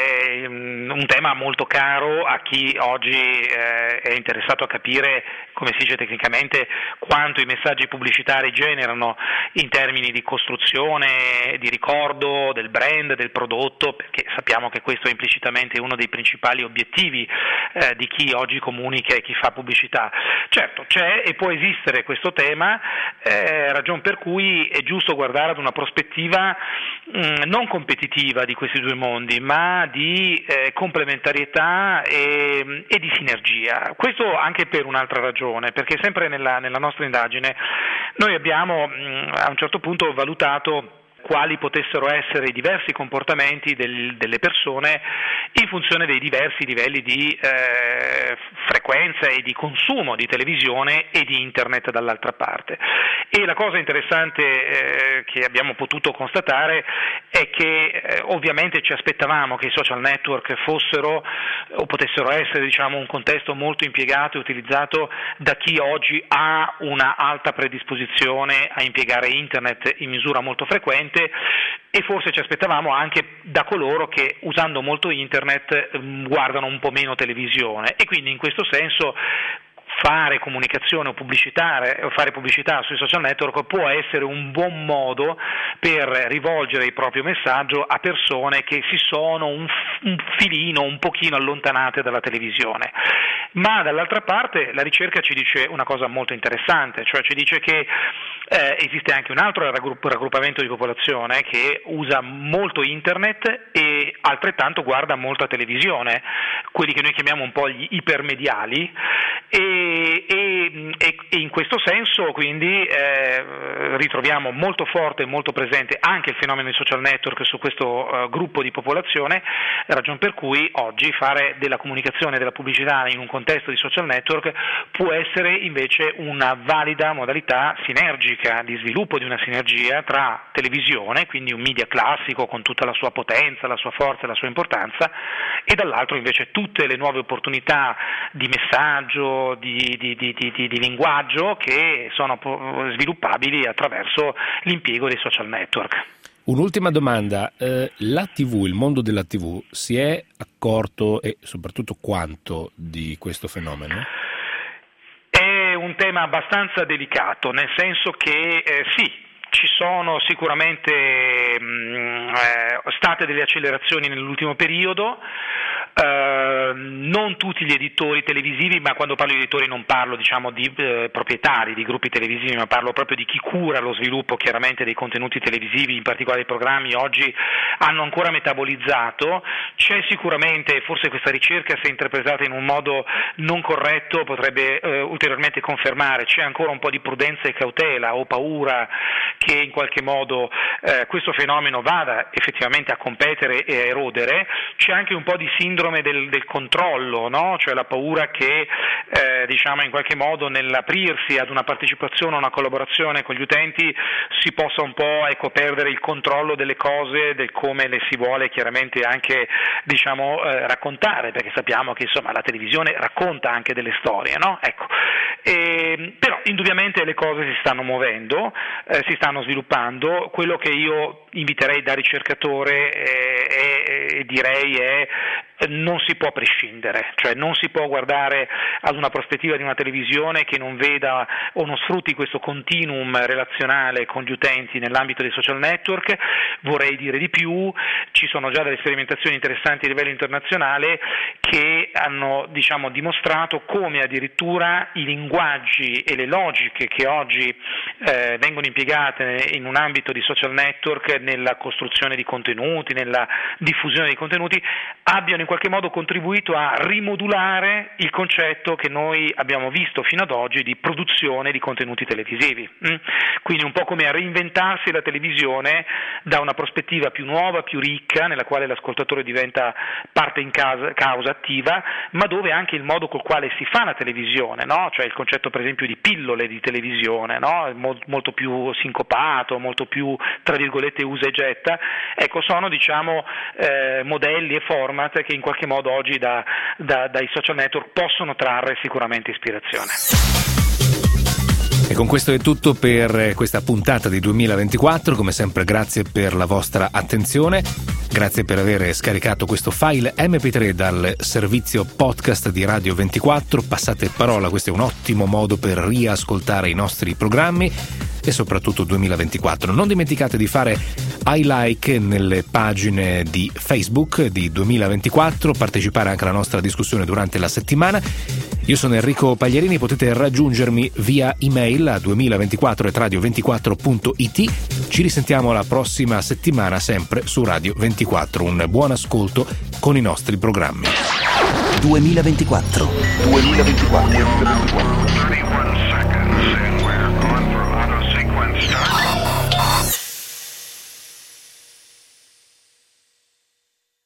è un tema molto caro a chi oggi eh, è interessato a capire, come si dice tecnicamente, quanto i messaggi pubblicitari generano in termini di costruzione, di ricordo del brand, del prodotto, perché sappiamo che questo è implicitamente uno dei principali obiettivi eh, di chi oggi comunica e chi fa pubblicità. Certo, c'è e può esistere questo tema, eh, ragion per cui è giusto guardare ad una prospettiva mh, non competitiva di questi due mondi, ma di eh, complementarietà e, e di sinergia. Questo anche per un'altra ragione, perché sempre nella, nella nostra indagine noi abbiamo mh, a un certo punto valutato quali potessero essere i diversi comportamenti del, delle persone in funzione dei diversi livelli di eh, frequenza e di consumo di televisione e di internet dall'altra parte. E la cosa interessante eh, che abbiamo potuto constatare è che eh, ovviamente ci aspettavamo che i social network fossero o potessero essere diciamo un contesto molto impiegato e utilizzato da chi oggi ha una alta predisposizione a impiegare internet in misura molto frequente, e forse ci aspettavamo anche da coloro che usando molto internet guardano un po' meno televisione, e quindi in questo senso fare comunicazione o pubblicitare o fare pubblicità sui social network può essere un buon modo per rivolgere il proprio messaggio a persone che si sono un, un filino, un pochino allontanate dalla televisione. Ma dall'altra parte la ricerca ci dice una cosa molto interessante, cioè ci dice che eh, esiste anche un altro raggruppamento di popolazione che usa molto internet e altrettanto guarda molta televisione, quelli che noi chiamiamo un po' gli ipermediali, e, e, e in questo senso quindi eh, ritroviamo molto forte e molto presente anche il fenomeno dei social network su questo uh, gruppo di popolazione, ragion per cui oggi fare della comunicazione e della pubblicità in un contesto di social network può essere invece una valida modalità sinergica di sviluppo di una sinergia tra televisione, quindi un media classico con tutta la sua potenza, la sua forza e la sua importanza, e dall'altro invece tutte le nuove opportunità di messaggio, di, di, di, di, di linguaggio che sono sviluppabili attraverso attraverso l'impiego dei social network. Un'ultima domanda, eh, la tivù, il mondo della tivù si è accorto e soprattutto quanto di questo fenomeno? È un tema abbastanza delicato, nel senso che eh, sì, ci sono sicuramente mh, eh, state delle accelerazioni nell'ultimo periodo. Uh, non tutti gli editori televisivi, ma quando parlo di editori non parlo diciamo di eh, proprietari di gruppi televisivi, ma parlo proprio di chi cura lo sviluppo chiaramente dei contenuti televisivi, in particolare dei programmi, oggi hanno ancora metabolizzato. C'è sicuramente, forse questa ricerca, se interpretata in un modo non corretto, potrebbe eh, ulteriormente confermare, c'è ancora un po' di prudenza e cautela o paura che in qualche modo eh, questo fenomeno vada effettivamente a competere e a erodere. C'è anche un po' di sindrome Del, del controllo, no? Cioè la paura che eh, diciamo in qualche modo nell'aprirsi ad una partecipazione, a una collaborazione con gli utenti si possa un po' ecco, perdere il controllo delle cose, del come le si vuole chiaramente anche diciamo eh, raccontare, perché sappiamo che insomma la televisione racconta anche delle storie, no? Ecco. E, però indubbiamente le cose si stanno muovendo, eh, si stanno sviluppando. Quello che io inviterei da ricercatore e eh, direi è non si può prescindere, cioè non si può guardare ad una prospettiva di una televisione che non veda o non sfrutti questo continuum relazionale con gli utenti nell'ambito dei social network. Vorrei dire di più, ci sono già delle sperimentazioni interessanti a livello internazionale che hanno diciamo dimostrato come addirittura i linguaggi e le logiche che oggi eh, vengono impiegate in un ambito di social network nella costruzione di contenuti, nella diffusione dei contenuti, abbiano in qualche modo contribuito a rimodulare il concetto che noi abbiamo visto fino ad oggi di produzione di contenuti televisivi. Quindi un po' come a reinventarsi la televisione da una prospettiva più nuova, più ricca, nella quale l'ascoltatore diventa parte in causa, causa attiva, ma dove anche il modo col quale si fa la televisione, no? Cioè il concetto per esempio di pillole di televisione, no? Molto più sincopato, molto più tra virgolette usa e getta, ecco sono diciamo eh, modelli e format che in qualche modo oggi da, da, dai social network possono trarre sicuramente ispirazione. E con questo è tutto per questa puntata di duemilaventiquattro. Come sempre grazie per la vostra attenzione, grazie per aver scaricato questo file emme pi tre dal servizio podcast di Radio ventiquattro. Passate parola, questo è un ottimo modo per riascoltare i nostri programmi e soprattutto duemilaventiquattro. Non dimenticate di fare I like nelle pagine di Facebook di duemilaventiquattro, partecipare anche alla nostra discussione durante la settimana. Io sono Enrico Pagliarini, potete raggiungermi via email a duemilaventiquattro chiocciola radio ventiquattro punto it. Ci risentiamo la prossima settimana sempre su Radio ventiquattro. Un buon ascolto con i nostri programmi. duemilaventiquattro duemilaventiquattro